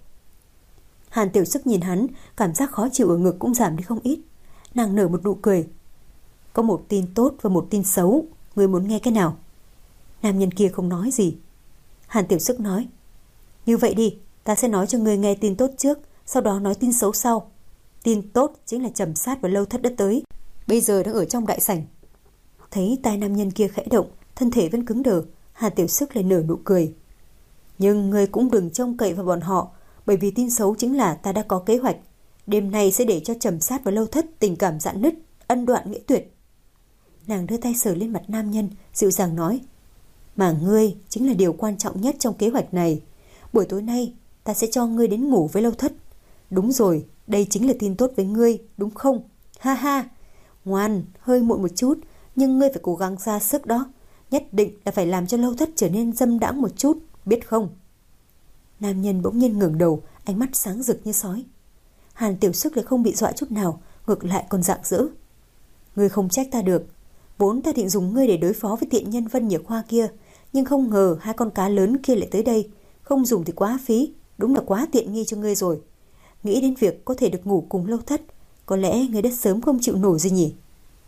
[SPEAKER 1] Hàn Tiểu Sức nhìn hắn, cảm giác khó chịu ở ngực cũng giảm đi không ít. Nàng nở một nụ cười. Có một tin tốt và một tin xấu, ngươi muốn nghe cái nào? Nam nhân kia không nói gì. Hàn Tiểu Sức nói, như vậy đi, ta sẽ nói cho ngươi nghe tin tốt trước, sau đó nói tin xấu sau. Tin tốt chính là Trầm Sát và Lâu Thất đã tới, bây giờ đang ở trong đại sảnh. Thấy tai nam nhân kia khẽ động, thân thể vẫn cứng đờ, Hàn Tiểu Sức lại nở nụ cười. Nhưng ngươi cũng đừng trông cậy vào bọn họ, bởi vì tin xấu chính là ta đã có kế hoạch. Đêm nay sẽ để cho Trầm Sát và Lâu Thất tình cảm rạn nứt, ân đoạn nghĩa tuyệt. Nàng đưa tay sờ lên mặt nam nhân, dịu dàng nói, mà ngươi chính là điều quan trọng nhất trong kế hoạch này. Buổi tối nay ta sẽ cho ngươi đến ngủ với Lâu Thất. Đúng rồi, đây chính là tin tốt với ngươi, đúng không? Ha ha, ngoan, hơi muộn một chút, nhưng ngươi phải cố gắng ra sức đó. Nhất định là phải làm cho Lâu Thất trở nên dâm đãng một chút, biết không? Nam nhân bỗng nhiên ngẩng đầu, ánh mắt sáng rực như sói. Hàn Tiểu Sức lại không bị dọa chút nào, ngược lại còn rạng rỡ. Ngươi không trách ta được, vốn ta định dùng ngươi để đối phó với tiện nhân Vân Nhược Hoa kia, nhưng không ngờ hai con cá lớn kia lại tới đây. Không dùng thì quá phí, đúng là quá tiện nghi cho ngươi rồi. Nghĩ đến việc có thể được ngủ cùng Lâu Thất, có lẽ ngươi đã sớm không chịu nổi gì nhỉ?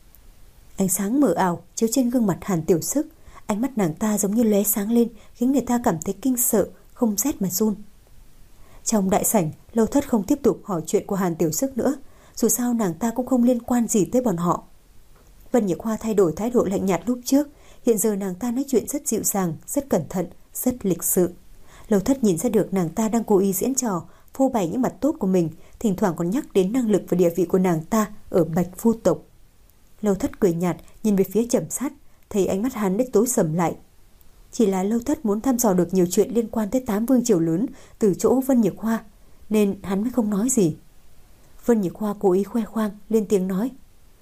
[SPEAKER 1] Ánh sáng mờ ảo chiếu trên gương mặt Hàn Tiểu Sức, ánh mắt nàng ta giống như lóe sáng lên, khiến người ta cảm thấy kinh sợ, không rét mà run. Trong đại sảnh, Lâu Thất không tiếp tục hỏi chuyện của Hàn Tiểu Sức nữa, dù sao nàng ta cũng không liên quan gì tới bọn họ. Vân Nhược Hoa thay đổi thái độ lạnh nhạt lúc trước, hiện giờ nàng ta nói chuyện rất dịu dàng, rất cẩn thận, rất lịch sự. Lâu Thất nhìn ra được nàng ta đang cố ý diễn trò, phô bày những mặt tốt của mình, thỉnh thoảng còn nhắc đến năng lực và địa vị của nàng ta ở Bạch Phu tộc. Lâu Thất cười nhạt nhìn về phía Trầm Sát, thấy ánh mắt hắn đã tối sầm lại. Chỉ là Lâu Thất muốn thăm dò được nhiều chuyện liên quan tới tám vương triều lớn từ chỗ Vân Nhược Hoa, nên hắn mới không nói gì. Vân Nhược Hoa cố ý khoe khoang, lên tiếng nói,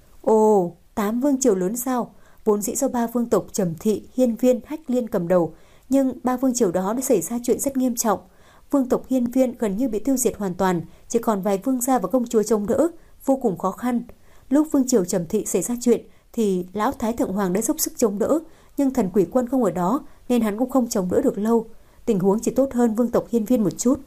[SPEAKER 1] ồ, tám vương triều lớn sao? Vốn dĩ do ba vương tộc Trầm Thị, Hiên Viên, Hách Liên cầm đầu, nhưng ba vương triều đó đã xảy ra chuyện rất nghiêm trọng. Vương tộc Hiên Viên gần như bị tiêu diệt hoàn toàn, chỉ còn vài vương gia và công chúa chống đỡ, vô cùng khó khăn. Lúc vương triều Trầm Thị xảy ra chuyện thì lão Thái Thượng Hoàng đã dốc sức chống đỡ, nhưng thần quỷ quân không ở đó nên hắn cũng không chống đỡ được lâu. Tình huống chỉ tốt hơn vương tộc Hiên Viên một chút.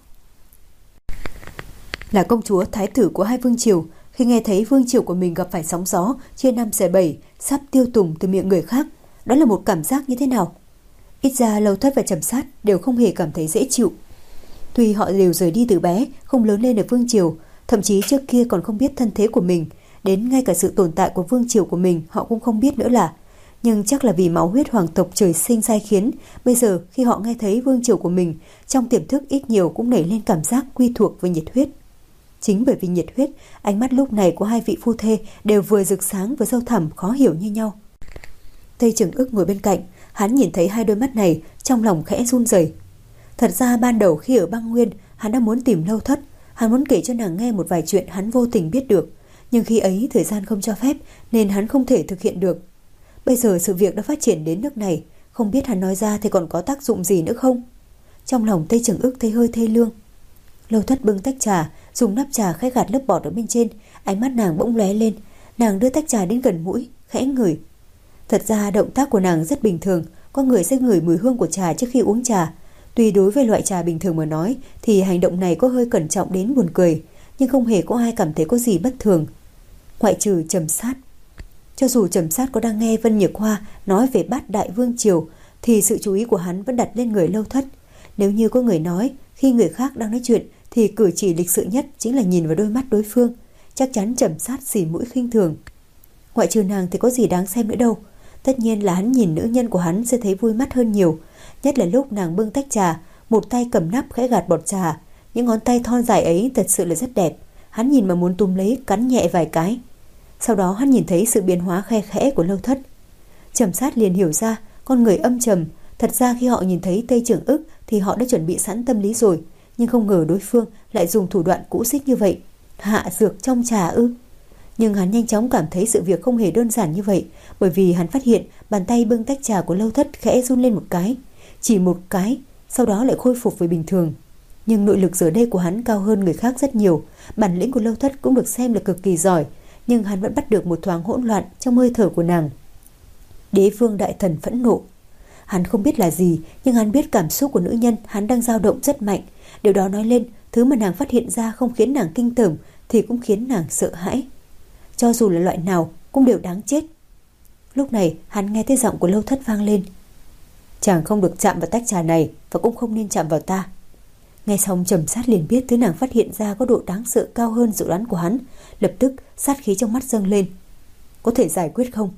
[SPEAKER 1] Là công chúa thái tử của hai vương triều, khi nghe thấy vương triều của mình gặp phải sóng gió chia năm xẻ bảy, sắp tiêu tùng từ miệng người khác, đó là một cảm giác như thế nào? Ít ra Lâu Thất và Trầm Sát đều không hề cảm thấy dễ chịu. Tuy họ đều rời đi từ bé, không lớn lên ở vương triều, thậm chí trước kia còn không biết thân thế của mình, đến ngay cả sự tồn tại của vương triều của mình họ cũng không biết nữa là. Nhưng chắc là vì máu huyết hoàng tộc trời sinh sai khiến, bây giờ khi họ nghe thấy vương triều của mình, trong tiềm thức ít nhiều cũng nảy lên cảm giác quy thuộc với nhiệt huyết. Chính bởi vì nhiệt huyết, ánh mắt lúc này của hai vị phu thê đều vừa rực sáng vừa sâu thẳm khó hiểu như nhau. Tây Trường Ức ngồi bên cạnh, hắn nhìn thấy hai đôi mắt này, trong lòng khẽ run rẩy. Thật ra ban đầu khi ở băng nguyên, hắn đã muốn tìm Lâu Thất, hắn muốn kể cho nàng nghe một vài chuyện hắn vô tình biết được, nhưng khi ấy thời gian không cho phép nên hắn không thể thực hiện được. Bây giờ sự việc đã phát triển đến nước này, không biết hắn nói ra thì còn có tác dụng gì nữa không? Trong lòng Tây Trường Ức thấy hơi thê lương. Lâu Thất bưng tách trà, dùng nắp trà khẽ gạt lớp bọt ở bên trên, ánh mắt nàng bỗng lóe lên, nàng đưa tách trà đến gần mũi, khẽ ngửi. Thật ra động tác của nàng rất bình thường, có người sẽ ngửi mùi hương của trà trước khi uống trà. Tuy đối với loại trà bình thường mà nói thì hành động này có hơi cẩn trọng đến buồn cười, nhưng không hề có ai cảm thấy có gì bất thường, ngoại trừ Trầm Sát. Cho dù Trầm Sát có đang nghe Vân Nhược Hoa nói về bát đại vương triều thì sự chú ý của hắn vẫn đặt lên người Lâu Thất. Nếu như có người nói khi người khác đang nói chuyện thì cử chỉ lịch sự nhất chính là nhìn vào đôi mắt đối phương, chắc chắn Trầm Sát xì mũi khinh thường. Ngoại trừ nàng thì có gì đáng xem nữa đâu. Tất nhiên là hắn nhìn nữ nhân của hắn sẽ thấy vui mắt hơn nhiều, nhất là lúc nàng bưng tách trà, một tay cầm nắp khẽ gạt bọt trà. Những ngón tay thon dài ấy thật sự là rất đẹp. Hắn nhìn mà muốn túm lấy, cắn nhẹ vài cái. Sau đó hắn nhìn thấy sự biến hóa khe khẽ của Lâu Thất. Trầm Sát liền hiểu ra con người âm trầm. Thật ra khi họ nhìn thấy Tây Trưởng Ức thì họ đã chuẩn bị sẵn tâm lý rồi, nhưng không ngờ đối phương lại dùng thủ đoạn cũ xích như vậy. Hạ dược trong trà ư? Nhưng hắn nhanh chóng cảm thấy sự việc không hề đơn giản như vậy, bởi vì hắn phát hiện bàn tay bưng tách trà của Lâu Thất khẽ run lên một cái, chỉ một cái, sau đó lại khôi phục với bình thường. Nhưng nội lực giờ đây của hắn cao hơn người khác rất nhiều. Bản lĩnh của Lâu Thất cũng được xem là cực kỳ giỏi, nhưng hắn vẫn bắt được một thoáng hỗn loạn trong hơi thở của nàng. Đế vương đại thần phẫn nộ. Hắn không biết là gì, nhưng hắn biết cảm xúc của nữ nhân hắn đang dao động rất mạnh. Điều đó nói lên thứ mà nàng phát hiện ra không khiến nàng kinh tởm thì cũng khiến nàng sợ hãi. Cho dù là loại nào cũng đều đáng chết. Lúc này hắn nghe thấy giọng của Lâu Thất vang lên. Chàng không được chạm vào tách trà này, và cũng không nên chạm vào ta. Nghe xong Trầm Sát liền biết thứ nàng phát hiện ra có độ đáng sợ cao hơn dự đoán của hắn. Lập tức sát khí trong mắt dâng lên. Có thể giải quyết không?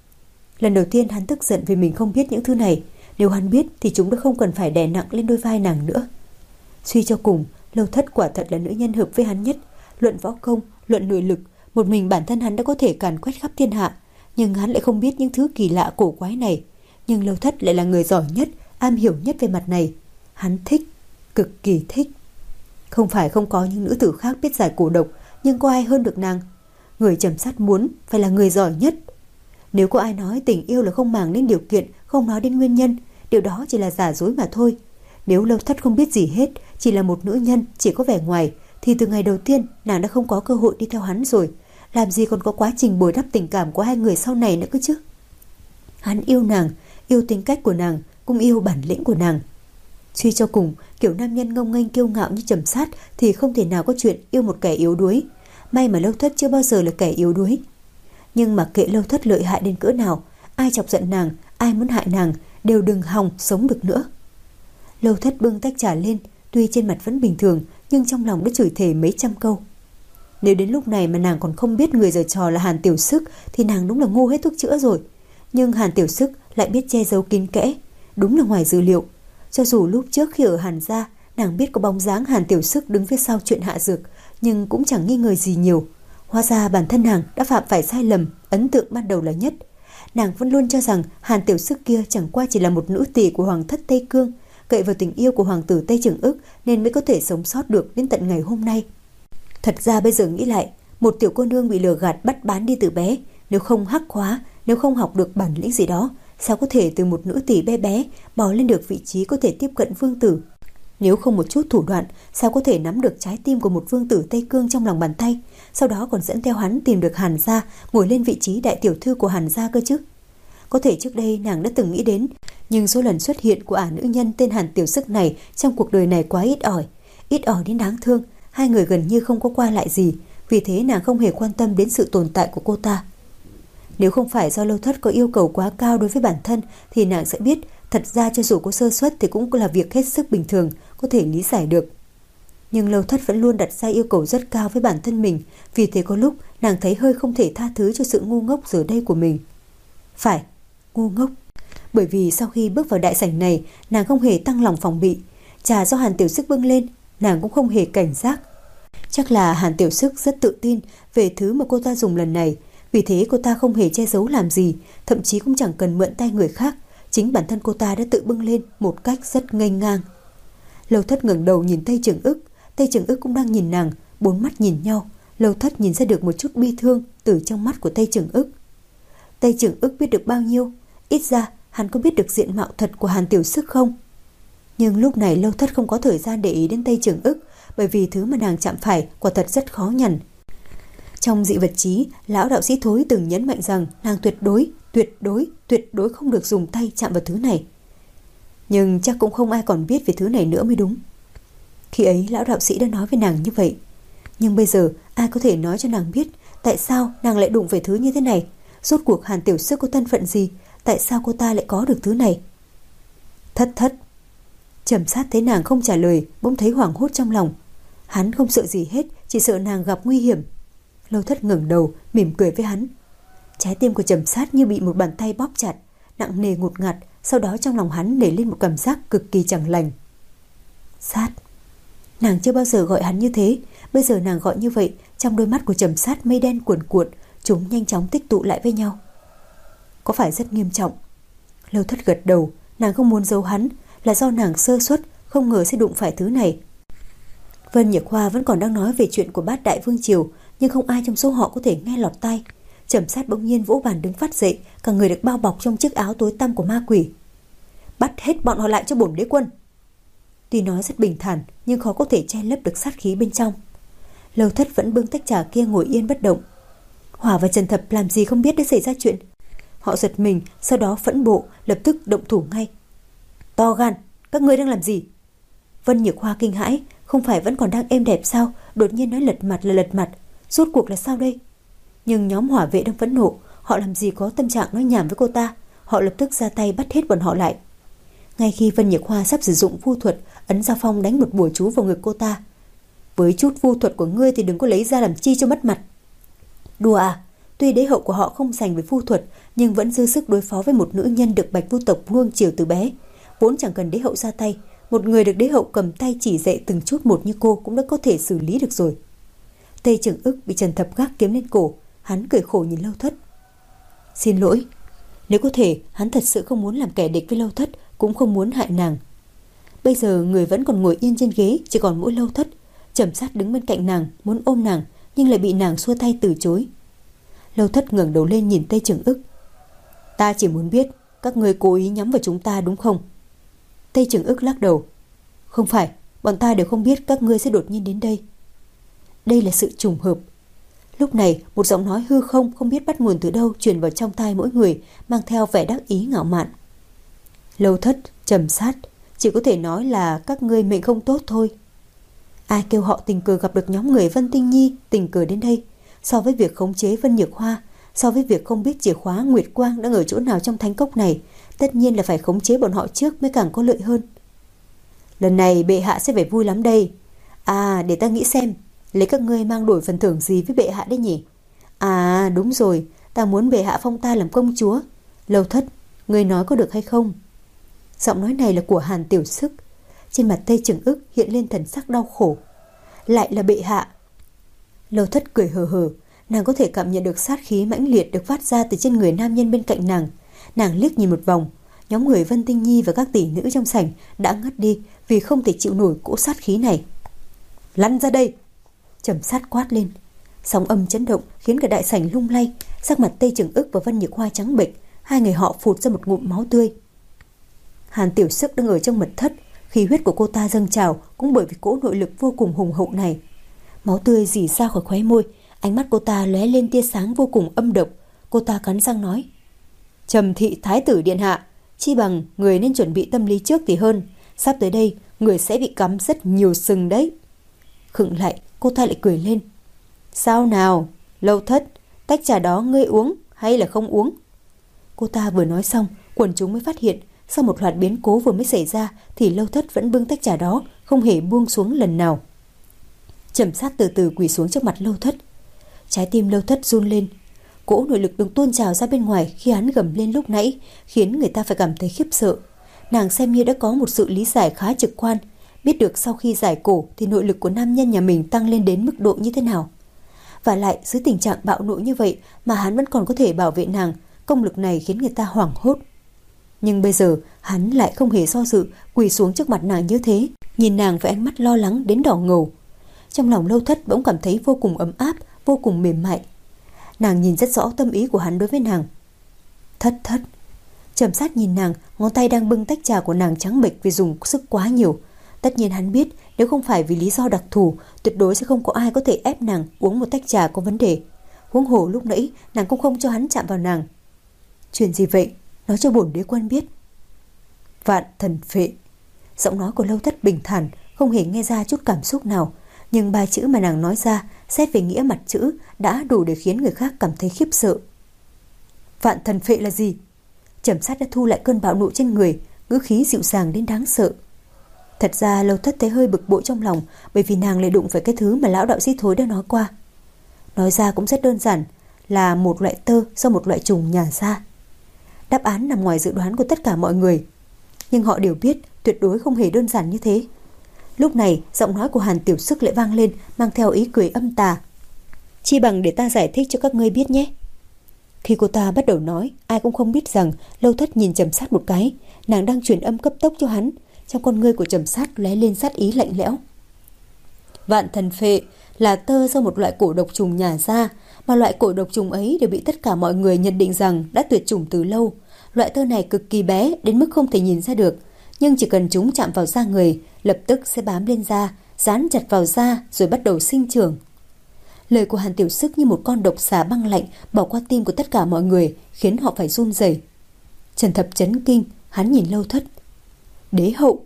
[SPEAKER 1] Lần đầu tiên hắn tức giận vì mình không biết những thứ này. Nếu hắn biết thì chúng đã không cần phải đè nặng lên đôi vai nàng nữa. Suy cho cùng, Lâu Thất quả thật là nữ nhân hợp với hắn nhất. Luận võ công, luận nội lực, một mình bản thân hắn đã có thể càn quét khắp thiên hạ. Nhưng hắn lại không biết những thứ kỳ lạ cổ quái này. Nhưng Lâu Thất lại là người giỏi nhất, am hiểu nhất về mặt này. Hắn thích, cực kỳ thích. Không phải không có những nữ tử khác biết giải cổ độc, nhưng có ai hơn được nàng? Người Trầm Sát muốn phải là người giỏi nhất. Nếu có ai nói tình yêu là không màng đến điều kiện, không nói đến nguyên nhân, điều đó chỉ là giả dối mà thôi. Nếu Lâu Thất không biết gì hết, chỉ là một nữ nhân, chỉ có vẻ ngoài, thì từ ngày đầu tiên nàng đã không có cơ hội đi theo hắn rồi. Làm gì còn có quá trình bồi đắp tình cảm của hai người sau này nữa cơ chứ? Hắn yêu nàng, yêu tính cách của nàng, cũng yêu bản lĩnh của nàng. Suy cho cùng, kiểu nam nhân ngông nghênh kiêu ngạo như Trầm Sát thì không thể nào có chuyện yêu một kẻ yếu đuối. May mà Lâu Thất chưa bao giờ là kẻ yếu đuối. Nhưng mà kệ Lâu Thất lợi hại đến cỡ nào, ai chọc giận nàng, ai muốn hại nàng đều đừng hòng sống được nữa. Lâu Thất bưng tách trà lên, tuy trên mặt vẫn bình thường, nhưng trong lòng đã chửi thề mấy trăm câu. Nếu đến lúc này mà nàng còn không biết người giở trò là Hàn Tiểu Sức thì nàng đúng là ngu hết thuốc chữa rồi. Nhưng Hàn Tiểu Sức lại biết che giấu kín kẽ, đúng là ngoài dự liệu. Cho dù lúc trước khi ở Hàn gia, nàng biết có bóng dáng Hàn Tiểu Sức đứng phía sau chuyện hạ dược, nhưng cũng chẳng nghi ngờ gì nhiều. Hóa ra bản thân nàng đã phạm phải sai lầm, ấn tượng ban đầu là nhất. Nàng vẫn luôn cho rằng Hàn Tiểu Sức kia chẳng qua chỉ là một nữ tỳ của hoàng thất Tây Cương, cậy vào tình yêu của hoàng tử Tây Trưởng Ức nên mới có thể sống sót được đến tận ngày hôm nay. Thật ra bây giờ nghĩ lại, một tiểu cô nương bị lừa gạt bắt bán đi từ bé, nếu không hắc hóa, nếu không học được bản lĩnh gì đó, sao có thể từ một nữ tỳ bé bé bò lên được vị trí có thể tiếp cận vương tử? Nếu không một chút thủ đoạn, sao có thể nắm được trái tim của một vương tử Tây Cương trong lòng bàn tay, sau đó còn dẫn theo hắn tìm được Hàn gia, ngồi lên vị trí đại tiểu thư của Hàn gia cơ chứ? Có thể trước đây nàng đã từng nghĩ đến, nhưng số lần xuất hiện của ả nữ nhân tên Hàn Tiểu Sức này trong cuộc đời này quá ít ỏi, ít ỏi đến đáng thương. Hai người gần như không có qua lại gì, vì thế nàng không hề quan tâm đến sự tồn tại của cô ta. Nếu không phải do Lâu Thất có yêu cầu quá cao đối với bản thân thì nàng sẽ biết thật ra cho dù có sơ suất thì cũng là việc hết sức bình thường, có thể lý giải được. Nhưng Lâu Thất vẫn luôn đặt ra yêu cầu rất cao với bản thân mình, vì thế có lúc nàng thấy hơi không thể tha thứ cho sự ngu ngốc giờ đây của mình. Phải, ngu ngốc. Bởi vì sau khi bước vào đại sảnh này, nàng không hề tăng lòng phòng bị. Trà do Hàn Tiểu Sức bưng lên, nàng cũng không hề cảnh giác. Chắc là Hàn Tiểu Sức rất tự tin về thứ mà cô ta dùng lần này, vì thế cô ta không hề che giấu làm gì, thậm chí cũng chẳng cần mượn tay người khác. Chính bản thân cô ta đã tự bưng lên một cách rất nghênh ngang. Lâu Thất ngẩng đầu nhìn Tây Trưởng Ức, Tây Trưởng Ức cũng đang nhìn nàng, bốn mắt nhìn nhau. Lâu Thất nhìn ra được một chút bi thương từ trong mắt của Tây Trưởng Ức. Tây Trưởng Ức biết được bao nhiêu? Ít ra hắn có biết được diện mạo thật của Hàn Tiểu Sức không? Nhưng lúc này Lâu Thất không có thời gian để ý đến Tây Trưởng Ức, bởi vì thứ mà nàng chạm phải quả thật rất khó nhằn. Trong dị vật chí, lão đạo sĩ Thối từng nhấn mạnh rằng nàng tuyệt đối, tuyệt đối, tuyệt đối không được dùng tay chạm vào thứ này. Nhưng chắc cũng không ai còn biết về thứ này nữa mới đúng. Khi ấy lão đạo sĩ đã nói với nàng như vậy. Nhưng bây giờ ai có thể nói cho nàng biết tại sao nàng lại đụng phải thứ như thế này? Rốt cuộc Hàn Tiểu Sức có thân phận gì? Tại sao cô ta lại có được thứ này? Thất thất. Trầm Sát thấy nàng không trả lời, bỗng thấy hoảng hốt trong lòng. Hắn không sợ gì hết, chỉ sợ nàng gặp nguy hiểm. Lâu Thất ngẩng đầu, mỉm cười với hắn. Trái tim của Trầm Sát như bị một bàn tay bóp chặt, nặng nề ngột ngạt. Sau đó trong lòng hắn nảy lên một cảm giác cực kỳ chẳng lành. Sát. Nàng chưa bao giờ gọi hắn như thế, bây giờ nàng gọi như vậy, trong đôi mắt của Trầm Sát mây đen cuồn cuộn, chúng nhanh chóng tích tụ lại với nhau. Có phải rất nghiêm trọng? Lâu Thất gật đầu, nàng không muốn giấu hắn, là do nàng sơ suất, không ngờ sẽ đụng phải thứ này. Vân Nhược Hoa vẫn còn đang nói về chuyện của Bát Đại Vương Triều, nhưng không ai trong số họ có thể nghe lọt tai. Trầm Sát bỗng nhiên vỗ bàn đứng phát dậy, cả người được bao bọc trong chiếc áo tối tăm của ma quỷ. Bắt hết bọn họ lại cho bổn đế quân. Tuy nói rất bình thản, nhưng khó có thể che lấp được sát khí bên trong. Lâu Thất vẫn bưng tách trà kia ngồi yên bất động. Hỏa và Trần Thập làm gì không biết đã xảy ra chuyện. Họ giật mình, sau đó phẫn bộ, lập tức động thủ ngay. To gan, các ngươi đang làm gì? Vân Nhược Hoa kinh hãi, không phải vẫn còn đang êm đẹp sao, đột nhiên nói lật mặt là lật mặt, rốt cuộc là sao đây? Nhưng nhóm hỏa vệ đang phẫn nộ, họ làm gì có tâm trạng nói nhảm với cô ta, họ lập tức ra tay bắt hết bọn họ lại. Ngay khi Vân Nhược Hoa sắp sử dụng vu thuật, ấn Giao Phong đánh một bùa chú vào ngực cô ta. Với chút vu thuật của ngươi thì đừng có lấy ra làm chi cho mất mặt. Đùa à? Tuy đế hậu của họ không dành về vu thuật, nhưng vẫn dư sức đối phó với một nữ nhân được Bạch Vu tộc nuông chiều từ bé. Vốn chẳng cần đế hậu ra tay, một người được đế hậu cầm tay chỉ dạy từng chút một như cô cũng đã có thể xử lý được rồi. Tây Trưởng Ức bị Trần Thập gác kiếm lên cổ, hắn cười khổ nhìn Lâu Thất. Xin lỗi, nếu có thể, hắn thật sự không muốn làm kẻ địch với Lâu Thất, cũng không muốn hại nàng. Bây giờ người vẫn còn ngồi yên trên ghế, chỉ còn mỗi Lâu Thất. Trầm Sát đứng bên cạnh nàng, muốn ôm nàng, nhưng lại bị nàng xua tay từ chối. Lâu Thất ngẩng đầu lên nhìn Tây Trưởng Ức. Ta chỉ muốn biết, các ngươi cố ý nhắm vào chúng ta đúng không? Tây Trưởng Ức lắc đầu. Không phải, bọn ta đều không biết các ngươi sẽ đột nhiên đến đây. Đây là sự trùng hợp. Lúc này, một giọng nói hư không không biết bắt nguồn từ đâu truyền vào trong tai mỗi người, mang theo vẻ đắc ý ngạo mạn. Lâu Thất, Trầm Sát, chỉ có thể nói là các ngươi mệnh không tốt thôi. Ai kêu họ tình cờ gặp được nhóm người Vân Tinh Nhi tình cờ đến đây? So với việc khống chế Vân Nhược Hoa, so với việc không biết chìa khóa Nguyệt Quang đang ở chỗ nào trong thánh cốc này, tất nhiên là phải khống chế bọn họ trước mới càng có lợi hơn. Lần này bệ hạ sẽ phải vui lắm đây. À, để ta nghĩ xem, lấy các ngươi mang đổi phần thưởng gì với bệ hạ đấy nhỉ? À, đúng rồi, ta muốn bệ hạ phong ta làm công chúa. Lâu Thất, ngươi nói có được hay không? Giọng nói này là của Hàn Tiểu Sức. Trên mặt Tây Trưởng Ức hiện lên thần sắc đau khổ. Lại là bệ hạ. Lâu Thất cười hờ hờ, nàng có thể cảm nhận được sát khí mãnh liệt được phát ra từ trên người nam nhân bên cạnh nàng. Nàng liếc nhìn một vòng, nhóm người Vân Tinh Nhi và các tỷ nữ trong sảnh đã ngất đi vì không thể chịu nổi cỗ sát khí này. Lăn ra đây! Trầm Sát quát lên. Sóng âm chấn động khiến cả đại sảnh lung lay, sắc mặt Tây Trưởng Ức và Vân Nhược Hoa trắng bệch, hai người họ phụt ra một ngụm máu tươi. Hàn Tiểu Sức đang ở trong mật thất, khí huyết của cô ta dâng trào cũng bởi vì cỗ nội lực vô cùng hùng hậu này. Máu tươi rỉ ra khỏi khóe môi, ánh mắt cô ta lóe lên tia sáng vô cùng âm độc. Cô ta cắn răng nói: Trầm thị thái tử điện hạ, chi bằng người nên chuẩn bị tâm lý trước thì hơn. Sắp tới đây, người sẽ bị cắm rất nhiều sừng đấy. Khựng lại, cô ta lại cười lên. Sao nào, Lâu Thất, tách trà đó ngươi uống hay là không uống? Cô ta vừa nói xong, quần chúng mới phát hiện, sau một loạt biến cố vừa mới xảy ra thì Lâu Thất vẫn bưng tách trà đó, không hề buông xuống lần nào. Trầm Sát từ từ quỳ xuống trước mặt Lâu Thất. Trái tim Lâu Thất run lên. Cỗ nội lực được tuôn trào ra bên ngoài khi hắn gầm lên lúc nãy khiến người ta phải cảm thấy khiếp sợ. Nàng xem như đã có một sự lý giải khá trực quan, biết được sau khi giải cổ thì nội lực của nam nhân nhà mình tăng lên đến mức độ như thế nào. Và lại dưới tình trạng bạo nộ như vậy mà hắn vẫn còn có thể bảo vệ nàng, công lực này khiến người ta hoảng hốt. Nhưng bây giờ hắn lại không hề do dự, quỳ xuống trước mặt nàng như thế, nhìn nàng với ánh mắt lo lắng đến đỏ ngầu. Trong lòng Lâu Thất bỗng cảm thấy vô cùng ấm áp, vô cùng mềm mại. Nàng nhìn rất rõ tâm ý của hắn đối với nàng. Thất thất. Trầm Sát nhìn nàng, ngón tay đang bưng tách trà của nàng trắng bệch vì dùng sức quá nhiều. Tất nhiên hắn biết nếu không phải vì lý do đặc thù, tuyệt đối sẽ không có ai có thể ép nàng uống một tách trà có vấn đề. Huống hồ lúc nãy nàng cũng không cho hắn chạm vào nàng. Chuyện gì vậy? Nói cho bổn đế quân biết. Vạn thần phệ. Giọng nói của Lâu Thất bình thản, không hề nghe ra chút cảm xúc nào. Nhưng ba chữ mà nàng nói ra, xét về nghĩa mặt chữ, đã đủ để khiến người khác cảm thấy khiếp sợ. Vạn thần phệ là gì? Trầm Sát đã thu lại cơn bạo nộ trên người, ngữ khí dịu dàng đến đáng sợ. Thật ra Lâu Thất thấy hơi bực bội trong lòng, bởi vì nàng lại đụng phải cái thứ mà lão đạo sĩ thối đã nói qua. Nói ra cũng rất đơn giản, là một loại tơ do một loại trùng nhả ra. Đáp án nằm ngoài dự đoán của tất cả mọi người, nhưng họ đều biết tuyệt đối không hề đơn giản như thế. Lúc này giọng nói của Hàn Tiểu Sức lại vang lên, mang theo ý cười âm tà. Chi bằng để ta giải thích cho các ngươi biết nhé. Khi cô ta bắt đầu nói, ai cũng không biết rằng Lâu Thất nhìn Trầm Sát một cái, nàng đang truyền âm cấp tốc cho hắn. Trong con ngươi của Trầm Sát lóe lên sát ý lạnh lẽo. Vạn thần phệ là tơ do một loại cổ độc trùng nhả ra, mà loại cổ độc trùng ấy đều bị tất cả mọi người nhận định rằng đã tuyệt chủng từ lâu. Loại tơ này cực kỳ bé đến mức không thể nhìn ra được, nhưng chỉ cần chúng chạm vào da người, lập tức sẽ bám lên da, dán chặt vào da rồi bắt đầu sinh trưởng. Lời của Hàn Tiểu Sức như một con độc xà băng lạnh bỏ qua tim của tất cả mọi người, khiến họ phải run rẩy. Trần Thập chấn kinh, hắn nhìn Lâu Thất. Đế hậu.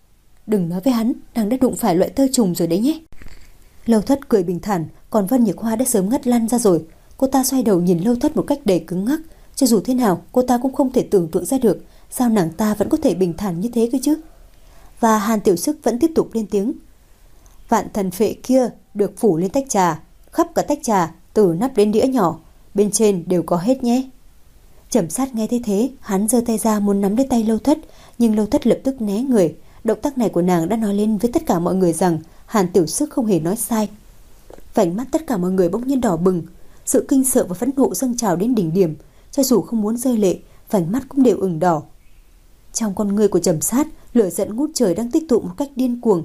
[SPEAKER 1] Đừng nói với hắn, nàng đã đụng phải loại tơ trùng rồi đấy nhé. Lâu Thất cười bình thản, còn Vân Nhược Hoa đã sớm ngất lăn ra rồi. Cô ta xoay đầu nhìn Lâu Thất một cách đầy cứng ngắc. Cho dù thế nào, cô ta cũng không thể tưởng tượng ra được sao nàng ta vẫn có thể bình thản như thế cơ chứ. Và Hàn Tiểu Sức vẫn tiếp tục lên tiếng. Vạn thần phệ kia được phủ lên tách trà, khắp cả tách trà, từ nắp đến đĩa nhỏ, bên trên đều có hết nhé. Trầm Sát nghe thấy thế, hắn giơ tay ra muốn nắm lấy tay Lâu Thất, nhưng Lâu Thất lập tức né người. Động tác này của nàng đã nói lên với tất cả mọi người rằng Hàn Tiểu Sức không hề nói sai. Vành mắt tất cả mọi người bỗng nhiên đỏ bừng, sự kinh sợ và phẫn nộ dâng trào đến đỉnh điểm, cho dù không muốn rơi lệ, vành mắt cũng đều ửng đỏ. Trong con ngươi của Trầm Sát, lửa giận ngút trời đang tích tụ một cách điên cuồng.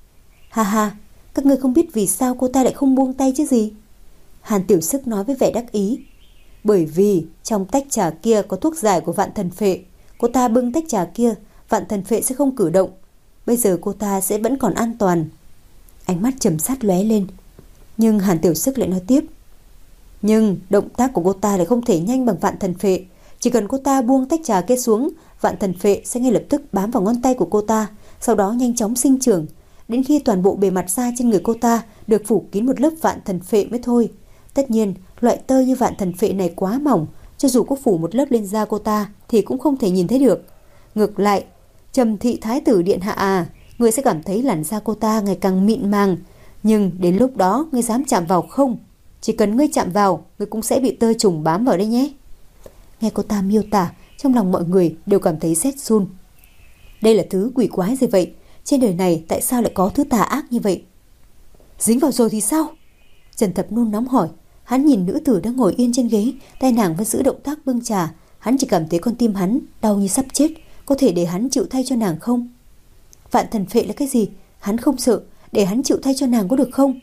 [SPEAKER 1] Ha ha, các ngươi không biết vì sao cô ta lại không buông tay chứ gì? Hàn Tiểu Sức nói với vẻ đắc ý. Bởi vì trong tách trà kia có thuốc giải của vạn thần phệ. Cô ta bưng tách trà kia, vạn thần phệ sẽ không cử động. Bây giờ cô ta sẽ vẫn còn an toàn. Ánh mắt Trầm Sát lóe lên. Nhưng Hàn Tiểu Sức lại nói tiếp. Nhưng động tác của cô ta lại không thể nhanh bằng vạn thần phệ. Chỉ cần cô ta buông tách trà kia xuống, vạn thần phệ sẽ ngay lập tức bám vào ngón tay của cô ta, sau đó nhanh chóng sinh trưởng, đến khi toàn bộ bề mặt da trên người cô ta được phủ kín một lớp vạn thần phệ mới thôi. Tất nhiên, loại tơ như vạn thần phệ này quá mỏng, cho dù có phủ một lớp lên da cô ta thì cũng không thể nhìn thấy được. Ngược lại, Trầm thị thái tử điện hạ à, người sẽ cảm thấy làn da cô ta ngày càng mịn màng, nhưng đến lúc đó ngươi dám chạm vào không? Chỉ cần ngươi chạm vào, ngươi cũng sẽ bị tơ trùng bám vào đấy nhé. Nghe cô ta miêu tả, trong lòng mọi người đều cảm thấy rét run. Đây là thứ quỷ quái gì vậy? Trên đời này tại sao lại có thứ tà ác như vậy? Dính vào rồi thì sao? Trần Thập nôn nóng hỏi. Hắn nhìn nữ tử đang ngồi yên trên ghế, tay nàng vẫn giữ động tác bưng trà. Hắn chỉ cảm thấy con tim hắn đau như sắp chết. Có thể để hắn chịu thay cho nàng không? Vạn thần phệ là cái gì? Hắn không sợ. Để hắn chịu thay cho nàng có được không?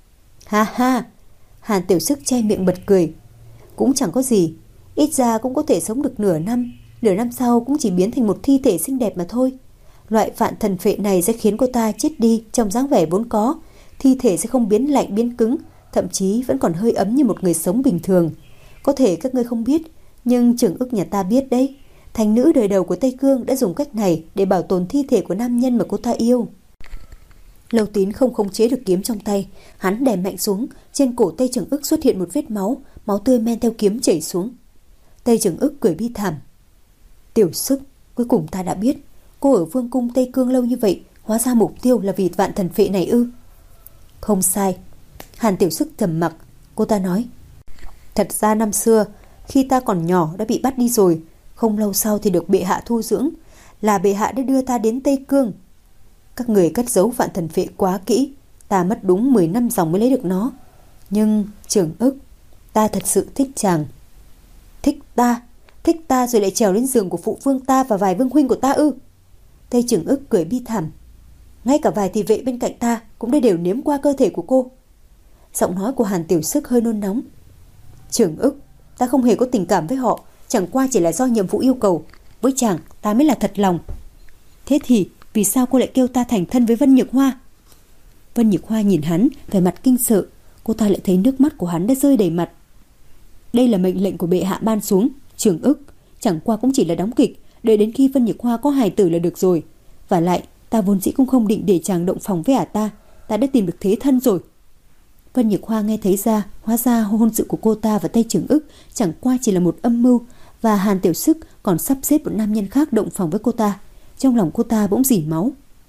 [SPEAKER 1] Ha ha! Hàn Tiểu Sức che miệng bật cười. Cũng chẳng có gì. Ít ra cũng có thể sống được nửa năm. Nửa năm sau cũng chỉ biến thành một thi thể xinh đẹp mà thôi. Loại vạn thần phệ này sẽ khiến cô ta chết đi trong dáng vẻ vốn có. Thi thể sẽ không biến lạnh biến cứng, thậm chí vẫn còn hơi ấm như một người sống bình thường. Có thể các ngươi không biết, nhưng Trưởng Ức nhà ta biết đấy. Thành nữ đời đầu của Tây Cương đã dùng cách này để bảo tồn thi thể của nam nhân mà cô ta yêu. Lâu Tín không khống chế được kiếm trong tay, hắn đè mạnh xuống, trên cổ Tây Trưởng Ức xuất hiện một vết máu, máu tươi men theo kiếm chảy xuống. Tây Trưởng Ức cười bi thảm. Tiểu Sức, cuối cùng ta đã biết, cô ở vương cung Tây Cương lâu như vậy, hóa ra mục tiêu là vì vạn thần phệ này ư? Không sai. Hàn Tiểu Sức trầm mặc, cô ta nói. Thật ra năm xưa, khi ta còn nhỏ đã bị bắt đi rồi, không lâu sau thì được bệ hạ thu dưỡng, là bệ hạ đã đưa ta đến Tây Cương. Các người cất giấu vạn thần phệ quá kỹ, ta mất đúng mười năm dòng mới lấy được nó. Nhưng Trưởng Ức, ta thật sự thích chàng. Thích ta? Thích ta rồi lại trèo lên giường của phụ vương ta và vài vương huynh của ta ư? Tây Trưởng Ức cười bi thảm. Ngay cả vài thị vệ bên cạnh ta cũng đã đều nếm qua cơ thể của cô. Giọng nói của Hàn Tiểu Sức hơi nôn nóng. Trưởng Ức, ta không hề có tình cảm với họ, chẳng qua chỉ là do nhiệm vụ yêu cầu. Với chàng ta mới là thật lòng. Thế thì vì sao cô lại kêu ta thành thân với Vân Nhược Hoa? Vân Nhược Hoa nhìn hắn vẻ mặt kinh sợ. Cô ta lại thấy nước mắt của hắn đã rơi đầy mặt. Đây là mệnh lệnh của bệ hạ ban xuống, Trưởng Ức, chẳng qua cũng chỉ là đóng kịch, đợi đến khi Vân Nhược Hoa có hài tử là được rồi. Và lại ta vốn dĩ cũng không định để chàng động phòng với ả ta, ta đã tìm được thế thân rồi. Vân Nhược Hoa nghe thấy ra, hóa ra hôn sự của cô ta và Tây Trưởng Ức chẳng qua chỉ là một âm mưu, và Hàn Tiểu Sức còn sắp xếp một nam nhân khác động phòng với cô ta. Trong lòng cô ta bỗng dỉ máu.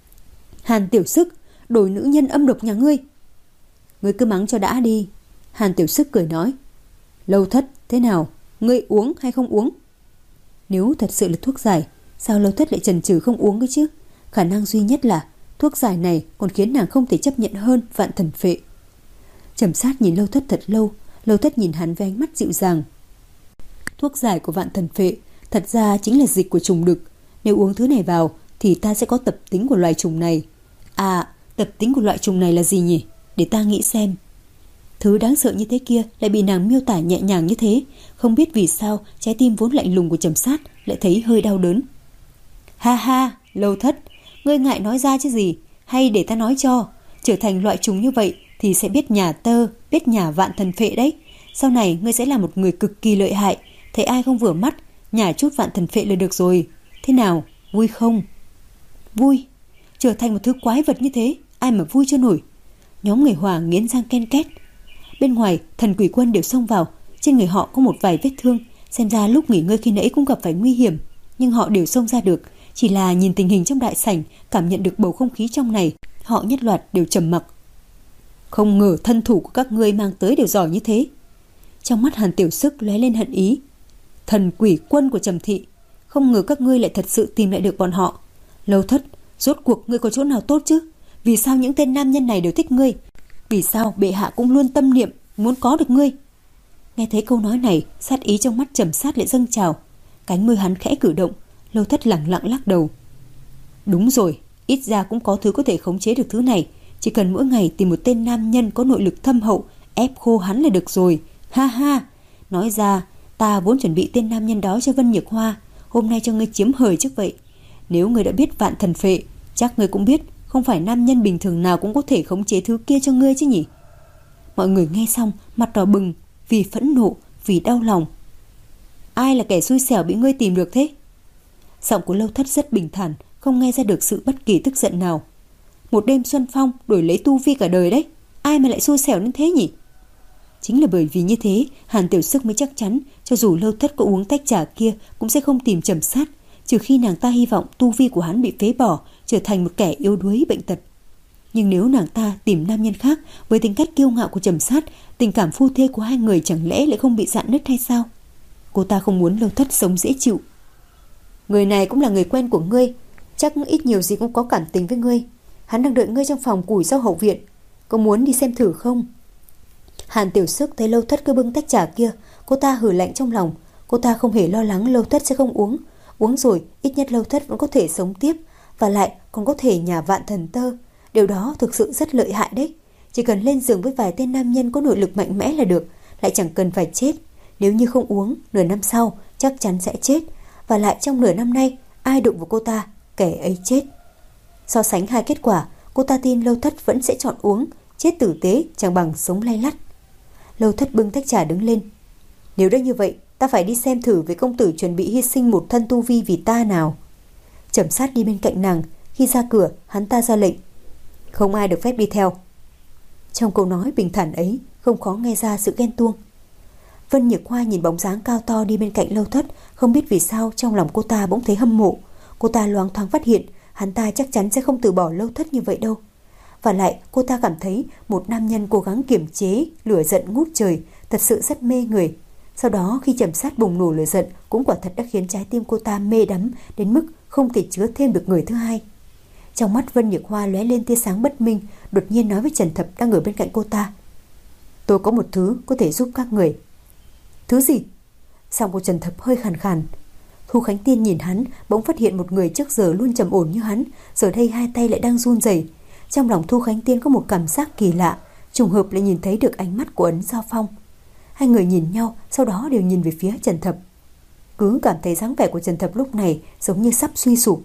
[SPEAKER 1] Hàn Tiểu Sức, đổi nữ nhân âm độc nhà ngươi. Ngươi cứ mắng cho đã đi. Hàn Tiểu Sức cười nói. Lâu Thất, thế nào? Ngươi uống hay không uống? Nếu thật sự là thuốc giải, sao Lâu Thất lại chần chừ không uống cơ chứ? Khả năng duy nhất là Thuốc giải này còn khiến nàng không thể chấp nhận hơn vạn thần phệ. Trầm Sát nhìn Lâu Thất thật lâu. Lâu Thất nhìn hắn với ánh mắt dịu dàng. Thuốc giải của vạn thần phệ thật ra chính là dịch của trùng đực. Nếu uống thứ này vào thì ta sẽ có tập tính của loài trùng này. À, tập tính của loại trùng này là gì nhỉ? Để ta nghĩ xem. Thứ đáng sợ như thế kia lại bị nàng miêu tả nhẹ nhàng như thế. Không biết vì sao trái tim vốn lạnh lùng của Trầm Sát lại thấy hơi đau đớn. Ha ha, Lâu Thất, ngươi ngại nói ra chứ gì? Hay để ta nói cho. Trở thành loại trùng như vậy thì sẽ biết nhà tơ, biết nhà vạn thần phệ đấy. Sau này ngươi sẽ là một người cực kỳ lợi hại. Thấy ai không vừa mắt, nhả chút vạn thần phệ là được rồi. Thế nào, vui không? Vui? Trở thành một thứ quái vật như thế, ai mà vui cho nổi. Nhóm người Hòa nghiến răng ken két. Bên ngoài, thần quỷ quân đều xông vào. Trên người họ có một vài vết thương. Xem ra lúc nghỉ ngơi khi nãy cũng gặp phải nguy hiểm. Nhưng họ đều xông ra được. Chỉ là nhìn tình hình trong đại sảnh, cảm nhận được bầu không khí trong này, họ nhất loạt đều trầm mặc. Không ngờ thân thủ của các ngươi mang tới đều giỏi như thế. Trong mắt Hàn Tiểu Sức lóe lên hận ý. Thần quỷ quân của Trầm thị, không ngờ các ngươi lại thật sự tìm lại được bọn họ. Lâu Thất, rốt cuộc ngươi có chỗ nào tốt chứ? Vì sao những tên nam nhân này đều thích ngươi? Vì sao bệ hạ cũng luôn tâm niệm muốn có được ngươi? Nghe thấy câu nói này, sát ý trong mắt Trầm Sát lại dâng trào. Cánh môi hắn khẽ cử động. Lâu Thất lẳng lặng lắc đầu. Đúng rồi, ít ra cũng có thứ có thể khống chế được thứ này. Chỉ cần mỗi ngày tìm một tên nam nhân có nội lực thâm hậu, ép khô hắn là được rồi. Ha ha. Nói ra, ta vốn chuẩn bị tên nam nhân đó cho Vân Nhược Hoa, hôm nay cho ngươi chiếm hời trước vậy. Nếu ngươi đã biết vạn thần phệ, chắc ngươi cũng biết không phải nam nhân bình thường nào cũng có thể khống chế thứ kia cho ngươi chứ nhỉ? Mọi người nghe xong mặt đỏ bừng, vì phẫn nộ, vì đau lòng. Ai là kẻ xui xẻo bị ngươi tìm được thế? Giọng của Lâu Thất rất bình thản, không nghe ra được sự bất kỳ tức giận nào. Một đêm xuân phong đổi lấy tu vi cả đời đấy, ai mà lại xui xẻo đến thế nhỉ? Chính là bởi vì như thế, Hàn Tiểu Sức mới chắc chắn cho dù Lâu Thất có uống tách trà kia cũng sẽ không tìm Trầm Sát, trừ khi nàng ta hy vọng tu vi của hắn bị phế bỏ, trở thành một kẻ yếu đuối bệnh tật. Nhưng nếu nàng ta tìm nam nhân khác, với tính cách kiêu ngạo của Trầm Sát, tình cảm phu thê của hai người chẳng lẽ lại không bị rạn nứt hay sao? Cô ta không muốn Lâu Thất sống dễ chịu. Người này cũng là người quen của ngươi, chắc ít nhiều gì cũng có cảm tình với ngươi. Hắn đang đợi ngươi trong phòng củi sau hậu viện, có muốn đi xem thử không? Hàn Tiểu Sức thấy Lâu Thất cứ bưng tách trà kia, cô ta hừ lạnh trong lòng. Cô ta không hề lo lắng Lâu Thất sẽ không uống. Uống rồi, ít nhất Lâu Thất vẫn có thể sống tiếp, và lại còn có thể nhà vạn thần tơ. Điều đó thực sự rất lợi hại đấy. Chỉ cần lên giường với vài tên nam nhân có nội lực mạnh mẽ là được, lại chẳng cần phải chết. Nếu như không uống, nửa năm sau chắc chắn sẽ chết. Và lại trong nửa năm nay, ai đụng vào cô ta, kẻ ấy chết. So sánh hai kết quả, cô ta tin Lâu Thất vẫn sẽ chọn uống. Chết tử tế chẳng bằng sống lay lắt. Lâu Thất bưng tách trà đứng lên. Nếu đã như vậy, ta phải đi xem thử với công tử chuẩn bị hy sinh một thân tu vi vì ta nào. Trầm Sát đi bên cạnh nàng. Khi ra cửa, hắn ta ra lệnh. Không ai được phép đi theo. Trong câu nói bình thản ấy không khó nghe ra sự ghen tuông. Vân Nhược Hoa nhìn bóng dáng cao to đi bên cạnh Lâu Thất, không biết vì sao trong lòng cô ta bỗng thấy hâm mộ. Cô ta loáng thoáng phát hiện hắn ta chắc chắn sẽ không từ bỏ Lâu Thất như vậy đâu. Và lại cô ta cảm thấy một nam nhân cố gắng kiềm chế lửa giận ngút trời thật sự rất mê người. Sau đó khi Trầm Sát bùng nổ lửa giận cũng quả thật đã khiến trái tim cô ta mê đắm đến mức không thể chứa thêm được người thứ hai. Trong mắt Vân Nhược Hoa lóe lên tia sáng bất minh, đột nhiên nói với Trần Thập đang ở bên cạnh cô ta. Tôi có một thứ có thể giúp các người. Thứ gì? Giọng của Trần Thập hơi khàn khàn. Thu Khánh Tiên nhìn hắn, bỗng phát hiện một người trước giờ luôn trầm ổn như hắn, giờ đây hai tay lại đang run rẩy. Trong lòng Thu Khánh Tiên có một cảm giác kỳ lạ, trùng hợp lại nhìn thấy được ánh mắt của Ấn Giao Phong. Hai người nhìn nhau, sau đó đều nhìn về phía Trần Thập. Cứ cảm thấy dáng vẻ của Trần Thập lúc này giống như sắp suy sụp.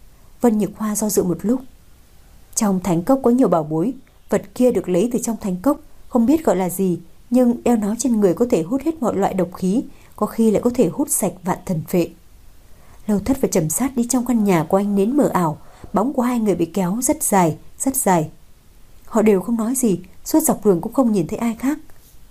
[SPEAKER 1] Vân Nhược Hoa do dự một lúc. Trong thánh cốc có nhiều bảo bối, vật kia được lấy từ trong thánh cốc, không biết gọi là gì, nhưng đeo nó trên người có thể hút hết mọi loại độc khí, có khi lại có thể hút sạch vạn thần phệ. Lâu Thất và Trầm Sát đi trong căn nhà của anh nến mờ ảo, bóng của hai người bị kéo rất dài, rất dài. Họ đều không nói gì, suốt dọc đường cũng không nhìn thấy ai khác.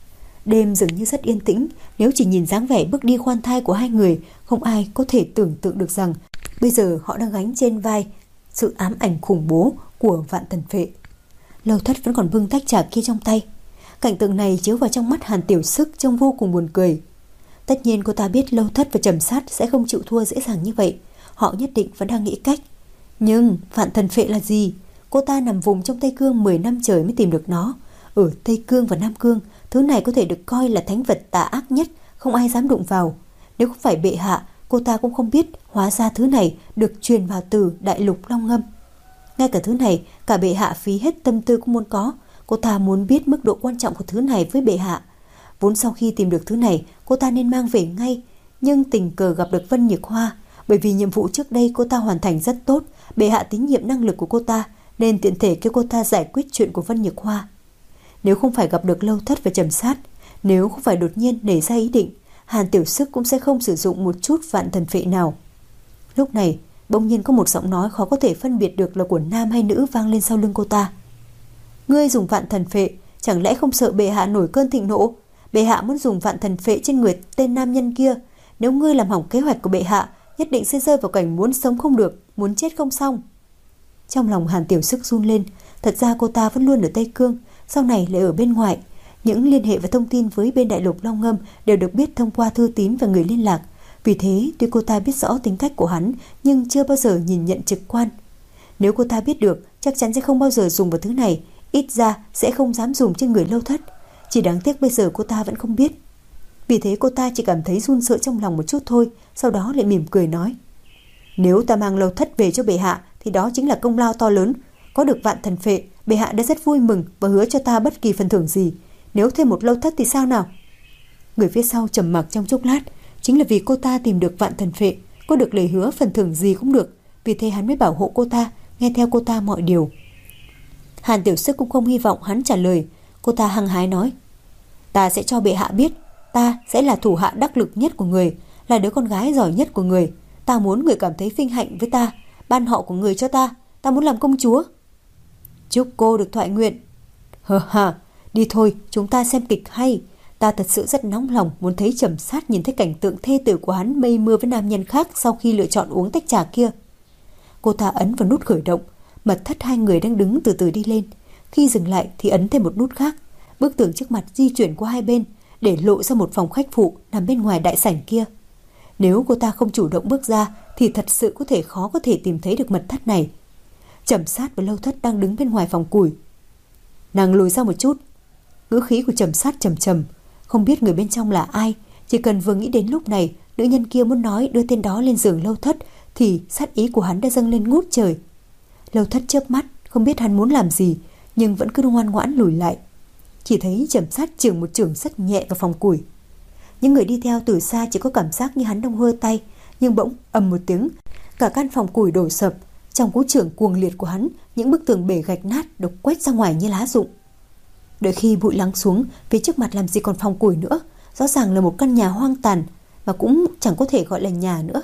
[SPEAKER 1] Đêm dường như rất yên tĩnh, nếu chỉ nhìn dáng vẻ bước đi khoan thai của hai người, không ai có thể tưởng tượng được rằng bây giờ họ đang gánh trên vai sự ám ảnh khủng bố của vạn thần phệ. Lâu Thất vẫn còn bưng tách trà kia trong tay. Cảnh tượng này chiếu vào trong mắt Hàn Tiểu Sức trông vô cùng buồn cười. Tất nhiên cô ta biết Lâu Thất và Trầm Sát sẽ không chịu thua dễ dàng như vậy. Họ nhất định vẫn đang nghĩ cách. Nhưng vạn thần phệ là gì? Cô ta nằm vùng trong Tây Cương mười năm trời mới tìm được nó. Ở Tây Cương và Nam Cương, thứ này có thể được coi là thánh vật tà ác nhất, không ai dám đụng vào. Nếu không phải bệ hạ, cô ta cũng không biết hóa ra thứ này được truyền vào từ Đại Lục Long Ngâm. Ngay cả thứ này, cả bệ hạ phí hết tâm tư cũng muốn có. Cô ta muốn biết mức độ quan trọng của thứ này với bệ hạ. Vốn sau khi tìm được thứ này, cô ta nên mang về ngay, nhưng tình cờ gặp được Vân Nhược Hoa. Bởi vì nhiệm vụ trước đây cô ta hoàn thành rất tốt, bệ hạ tín nhiệm năng lực của cô ta, nên tiện thể kêu cô ta giải quyết chuyện của Vân Nhược Hoa. Nếu không phải gặp được Lâu Thất và Trầm Sát, nếu không phải đột nhiên nảy ra ý định, Hàn Tiểu Sức cũng sẽ không sử dụng một chút vạn thần phệ nào. Lúc này, bỗng nhiên có một giọng nói khó có thể phân biệt được là của nam hay nữ vang lên sau lưng cô ta. Ngươi dùng vạn thần phệ, chẳng lẽ không sợ bệ hạ nổi cơn thịnh nộ? Bệ hạ muốn dùng vạn thần phệ trên người tên nam nhân kia. Nếu ngươi làm hỏng kế hoạch của bệ hạ, nhất định sẽ rơi vào cảnh muốn sống không được, muốn chết không xong. Trong lòng Hàn Tiểu Sức run lên. Thật ra cô ta vẫn luôn ở Tây Cương, sau này lại ở bên ngoài. Những liên hệ và thông tin với bên Đại Lục Long Ngâm đều được biết thông qua thư tín và người liên lạc. Vì thế, tuy cô ta biết rõ tính cách của hắn, nhưng chưa bao giờ nhìn nhận trực quan. Nếu cô ta biết được, chắc chắn sẽ không bao giờ dùng vào thứ này, ít ra sẽ không dám dùng trên người Lâu Thất. Chỉ đáng tiếc bây giờ cô ta vẫn không biết. Vì thế cô ta chỉ cảm thấy run sợ trong lòng một chút thôi, sau đó lại mỉm cười nói: Nếu ta mang Lâu Thất về cho bệ hạ thì đó chính là công lao to lớn. Có được vạn thần phệ, bệ hạ đã rất vui mừng và hứa cho ta bất kỳ phần thưởng gì. Nếu thêm một Lâu Thất thì sao nào? Người phía sau trầm mặc trong chốc lát. Chính là vì cô ta tìm được vạn thần phệ, có được lời hứa phần thưởng gì cũng được. Vì thế hắn mới bảo hộ cô ta, nghe theo cô ta mọi điều. Hàn Tiểu Sức cũng không hy vọng hắn trả lời. Cô ta hăng hái nói: Ta sẽ cho bệ hạ biết, ta sẽ là thủ hạ đắc lực nhất của người, là đứa con gái giỏi nhất của người. Ta muốn người cảm thấy vinh hạnh với ta, ban họ của người cho ta. Ta muốn làm công chúa. Chúc cô được thoại nguyện. Hờ hà, đi thôi, chúng ta xem kịch hay. Ta thật sự rất nóng lòng muốn thấy Trầm Sát nhìn thấy cảnh tượng thê tử của hắn mây mưa với nam nhân khác sau khi lựa chọn uống tách trà kia. Cô ta ấn vào nút khởi động. Mật thất hai người đang đứng từ từ đi lên. Khi dừng lại thì ấn thêm một nút khác. Bức tường trước mặt di chuyển qua hai bên để lộ ra một phòng khách phụ nằm bên ngoài đại sảnh kia. Nếu cô ta không chủ động bước ra thì thật sự có thể khó có thể tìm thấy được mật thất này. Trầm Sát và Lâu Thất đang đứng bên ngoài phòng củi. Nàng lùi ra một chút. Ngữ khí của Trầm Sát trầm trầm. Không biết người bên trong là ai, chỉ cần vừa nghĩ đến lúc này nữ nhân kia muốn nói đưa tên đó lên giường Lâu Thất thì sát ý của hắn đã dâng lên ngút trời. Lâu Thất chớp mắt, không biết hắn muốn làm gì, nhưng vẫn cứ ngoan ngoãn lùi lại. Chỉ thấy Trầm Sát chưởng một chưởng rất nhẹ vào phòng củi. Những người đi theo từ xa chỉ có cảm giác như hắn đang hơ tay, nhưng bỗng ầm một tiếng, cả căn phòng củi đổ sập. Trong cú chưởng cuồng liệt của hắn, những bức tường bể gạch nát được quét ra ngoài như lá rụng. Đợi khi bụi lắng xuống, phía trước mặt làm gì còn phòng củi nữa, rõ ràng là một căn nhà hoang tàn, mà cũng chẳng có thể gọi là nhà nữa.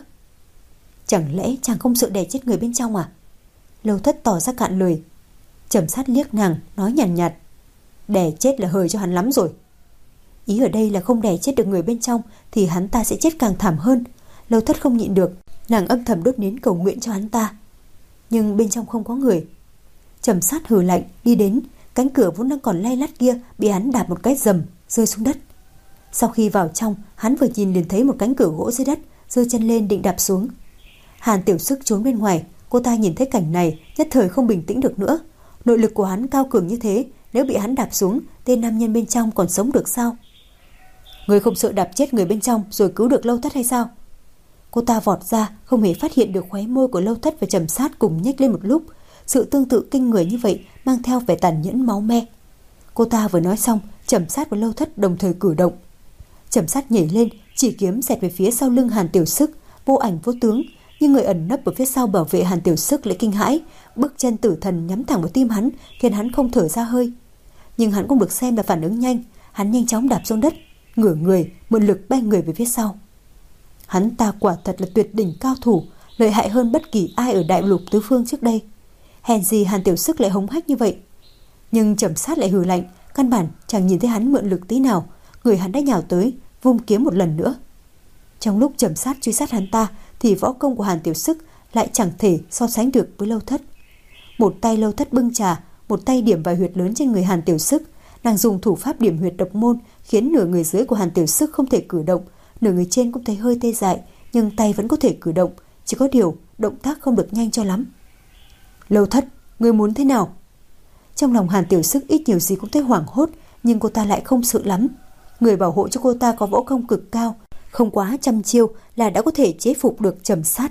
[SPEAKER 1] Chẳng lẽ chàng không sợ đè chết người bên trong à? Lâu Thất tỏ ra cạn lời. Trầm Sát liếc nàng, nói nhàn nhạt, nhạt: Đè chết là hời cho hắn lắm rồi. Ý ở đây là không đè chết được người bên trong thì hắn ta sẽ chết càng thảm hơn. Lâu Thất không nhịn được, nàng âm thầm đốt nến cầu nguyện cho hắn ta. Nhưng bên trong không có người. Trầm Sát hừ lạnh đi đến, cánh cửa vốn đang còn lay lắt kia bị hắn đạp một cái rầm rơi xuống đất. Sau khi vào trong, hắn vừa nhìn liền thấy một cánh cửa gỗ dưới đất, giơ chân lên định đạp xuống. Hàn Tiểu Sức trốn bên ngoài, cô ta nhìn thấy cảnh này nhất thời không bình tĩnh được nữa. Nội lực của hắn cao cường như thế, nếu bị hắn đạp xuống, tên nam nhân bên trong còn sống được sao? Người không sợ đạp chết người bên trong rồi cứu được Lâu Thất hay sao? Cô ta vọt ra, không hề phát hiện được khóe môi của Lâu Thất và Trầm Sát cùng nhếch lên một lúc. Sự tương tự kinh người như vậy mang theo vẻ tàn nhẫn máu me. Cô ta vừa nói xong, Trầm Sát và Lâu Thất đồng thời cử động. Trầm Sát nhảy lên, chỉ kiếm xẹt về phía sau lưng Hàn Tiểu Sức, vô ảnh vô tướng, nhưng người ẩn nấp ở phía sau bảo vệ Hàn Tiểu Sức lại kinh hãi, bước chân tử thần nhắm thẳng vào tim hắn, khiến hắn không thở ra hơi. Nhưng hắn cũng được xem là phản ứng nhanh, hắn nhanh chóng đạp xuống đất, ngửa người, mượn lực bay người về phía sau. Hắn ta quả thật là tuyệt đỉnh cao thủ, lợi hại hơn bất kỳ ai ở đại lục tứ phương trước đây. Hèn gì Hàn Tiểu Sức lại hống hách như vậy. Nhưng Trầm Sát lại hừ lạnh, căn bản chẳng nhìn thấy hắn mượn lực tí nào, người hắn đã nhào tới, vung kiếm một lần nữa. Trong lúc Trầm Sát truy sát hắn ta thì võ công của Hàn Tiểu Sức lại chẳng thể so sánh được với Lâu Thất. Một tay Lâu Thất bưng trà, một tay điểm vài huyệt lớn trên người Hàn Tiểu Sức. Nàng dùng thủ pháp điểm huyệt độc môn khiến nửa người dưới của Hàn Tiểu Sức không thể cử động, nửa người trên cũng thấy hơi tê dại, nhưng tay vẫn có thể cử động, chỉ có điều động tác không được nhanh cho lắm. Lâu Thất, Ngươi muốn thế nào? Trong lòng Hàn Tiểu Sức ít nhiều gì cũng thấy hoảng hốt, nhưng cô ta lại không sợ lắm. Người bảo hộ cho cô ta có võ công cực cao, không quá trăm chiêu là đã có thể chế phục được Trầm Sát.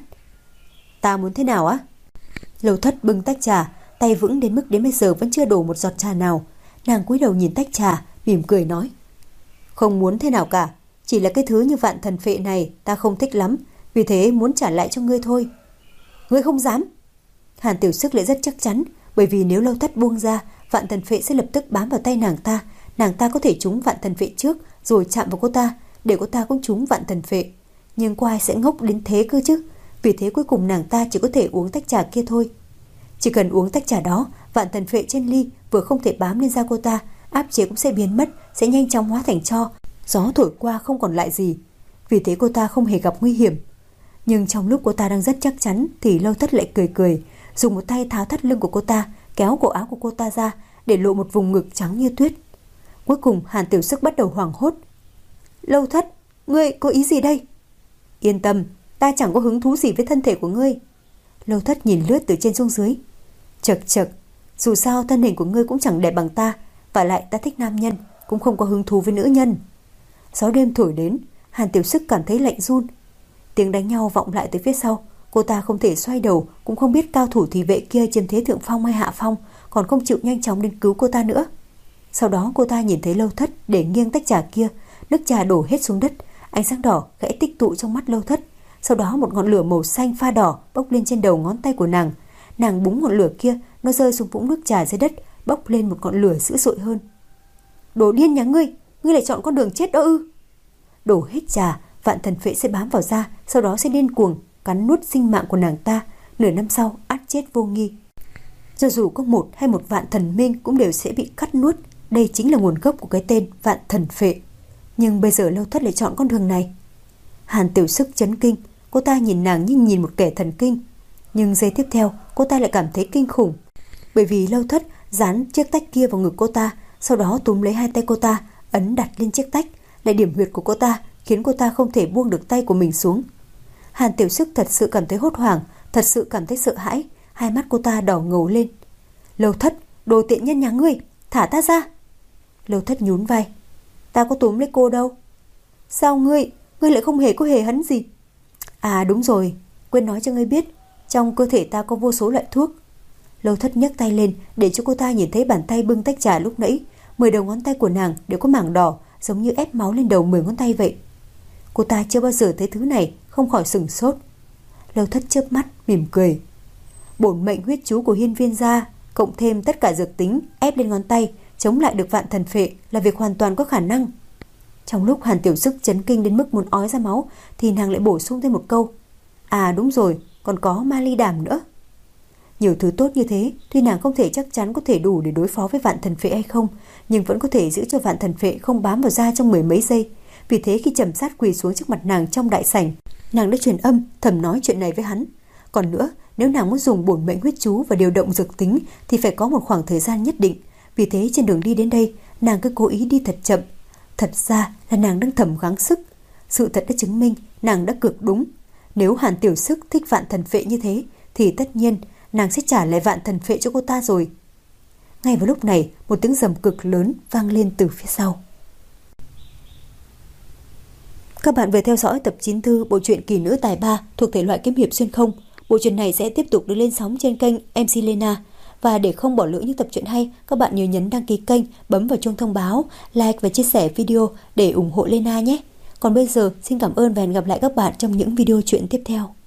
[SPEAKER 1] Ta muốn thế nào á? Lâu Thất bưng tách trà, tay vững đến mức đến bây giờ vẫn chưa đổ một giọt trà nào. Nàng cúi đầu nhìn tách trà, mỉm cười nói: Không muốn thế nào cả, chỉ là cái thứ như Vạn Thần Phệ này ta không thích lắm, vì thế muốn trả lại cho ngươi thôi. Ngươi không dám. Hàn Tiểu Sức lại rất chắc chắn, bởi vì nếu Lâu Thất buông ra, Vạn Thần Phệ sẽ lập tức bám vào tay nàng ta. Nàng ta có thể trúng Vạn Thần Phệ trước, rồi chạm vào cô ta, để cô ta cũng trúng Vạn Thần Phệ. Nhưng có ai sẽ ngốc đến thế cơ chứ? Vì thế cuối cùng nàng ta chỉ có thể uống tách trà kia thôi. Chỉ cần uống tách trà đó, Vạn Thần Phệ trên ly vừa không thể bám lên da cô ta, áp chế cũng sẽ biến mất, sẽ nhanh chóng hóa thành tro. Gió thổi qua không còn lại gì. Vì thế cô ta không hề gặp nguy hiểm. Nhưng trong lúc cô ta đang rất chắc chắn thì Lâu Thất lại cười cười, dùng một tay tháo thắt lưng của cô ta, kéo cổ áo của cô ta ra, để lộ một vùng ngực trắng như tuyết. Cuối cùng Hàn Tiểu Sức bắt đầu hoảng hốt. Lâu Thất, ngươi có ý gì đây? Yên tâm, ta chẳng có hứng thú gì với thân thể của ngươi. Lâu Thất nhìn lướt từ trên xuống dưới. Chật chật, dù sao thân hình của ngươi cũng chẳng đẹp bằng ta, và lại ta thích nam nhân, cũng không có hứng thú với nữ nhân. Gió đêm thổi đến, Hàn Tiểu Sức cảm thấy lạnh run. Tiếng đánh nhau vọng lại từ phía sau. Cô ta không thể xoay đầu, cũng không biết cao thủ thị vệ kia chiếm thế thượng phong hay hạ phong, còn không chịu nhanh chóng đến cứu cô ta nữa. Sau đó cô ta nhìn thấy Lâu Thất để nghiêng tách trà kia, nước trà đổ hết xuống đất, ánh sáng đỏ khẽ tích tụ trong mắt Lâu Thất. Sau đó một ngọn lửa màu xanh pha đỏ bốc lên trên đầu ngón tay của nàng. Nàng búng ngọn lửa kia, nó rơi xuống vũng nước trà dưới đất, bốc lên một ngọn lửa dữ dội hơn. Đồ điên nhà ngươi, ngươi lại chọn con đường chết đó ư? Đổ hết trà, Vạn Thần Phệ sẽ bám vào da, sau đó sẽ điên cuồng cắn nuốt sinh mạng của nàng ta, nửa năm sau ắt chết vô nghi. Cho dù có một hay một vạn thần minh cũng đều sẽ bị cắt nuốt. Đây chính là nguồn gốc của cái tên Vạn Thần Phệ. Nhưng bây giờ Lâu Thất lại chọn con đường này. Hàn Tiểu Sức chấn kinh, cô ta nhìn nàng như nhìn một kẻ thần kinh. Nhưng giây tiếp theo cô ta lại cảm thấy kinh khủng, bởi vì Lâu Thất dán chiếc tách kia vào ngực cô ta, sau đó túm lấy hai tay cô ta, ấn đặt lên chiếc tách, lại điểm huyệt của cô ta, khiến cô ta không thể buông được tay của mình xuống. Hàn Tiểu Sức thật sự cảm thấy hốt hoảng, thật sự cảm thấy sợ hãi, hai mắt cô ta đỏ ngầu lên. Lâu Thất, đồ tiện nhân nhà ngươi, thả ta ra. Lâu Thất nhún vai. Ta có túm lấy cô đâu. Sao ngươi, ngươi lại không hề có hề hấn gì? À đúng rồi, quên nói cho ngươi biết, trong cơ thể ta có vô số loại thuốc. Lâu Thất nhấc tay lên để cho cô ta nhìn thấy bàn tay bưng tách trà lúc nãy. Mười đầu ngón tay của nàng đều có mảng đỏ, giống như ép máu lên đầu mười ngón tay vậy. Cô ta chưa bao giờ thấy thứ này, không khỏi sửng sốt. Lâu Thất chớp mắt mỉm cười. Bổn mệnh huyết chú của Hiên Viên gia cộng thêm tất cả dược tính ép lên ngón tay, chống lại được Vạn Thần Phệ là việc hoàn toàn có khả năng. Trong lúc Hàn Tiểu Sức chấn kinh đến mức muốn ói ra máu, thì nàng lại bổ sung thêm một câu. À đúng rồi, còn có ma ly đàm nữa. Nhiều thứ tốt như thế, tuy nàng không thể chắc chắn có thể đủ để đối phó với Vạn Thần Phệ hay không, nhưng vẫn có thể giữ cho Vạn Thần Phệ không bám vào da trong mười mấy giây. Vì thế khi Trầm Sát quỳ xuống trước mặt nàng trong đại sảnh, nàng đã truyền âm thầm nói chuyện này với hắn. Còn nữa, nếu nàng muốn dùng bổn mệnh huyết chú và điều động dược tính thì phải có một khoảng thời gian nhất định. Vì thế trên đường đi đến đây, nàng cứ cố ý đi thật chậm. Thật ra là nàng đang thầm gắng sức. Sự thật đã chứng minh nàng đã cược đúng. Nếu Hàn Tiểu Sức thích Vạn Thần Phệ như thế thì tất nhiên nàng sẽ trả lại Vạn Thần Phệ cho cô ta rồi. Ngay vào lúc này, một tiếng rầm cực lớn vang lên từ phía sau. Các bạn vừa theo dõi tập chín mươi tư bộ truyện Kỳ Nữ Tài Ba thuộc thể loại kiếm hiệp xuyên không. Bộ truyện này sẽ tiếp tục được lên sóng trên kênh em xê Lena. Và để không bỏ lỡ những tập truyện hay, các bạn nhớ nhấn đăng ký kênh, bấm vào chuông thông báo, like và chia sẻ video để ủng hộ Lena nhé. Còn bây giờ, xin cảm ơn và hẹn gặp lại các bạn trong những video truyện tiếp theo.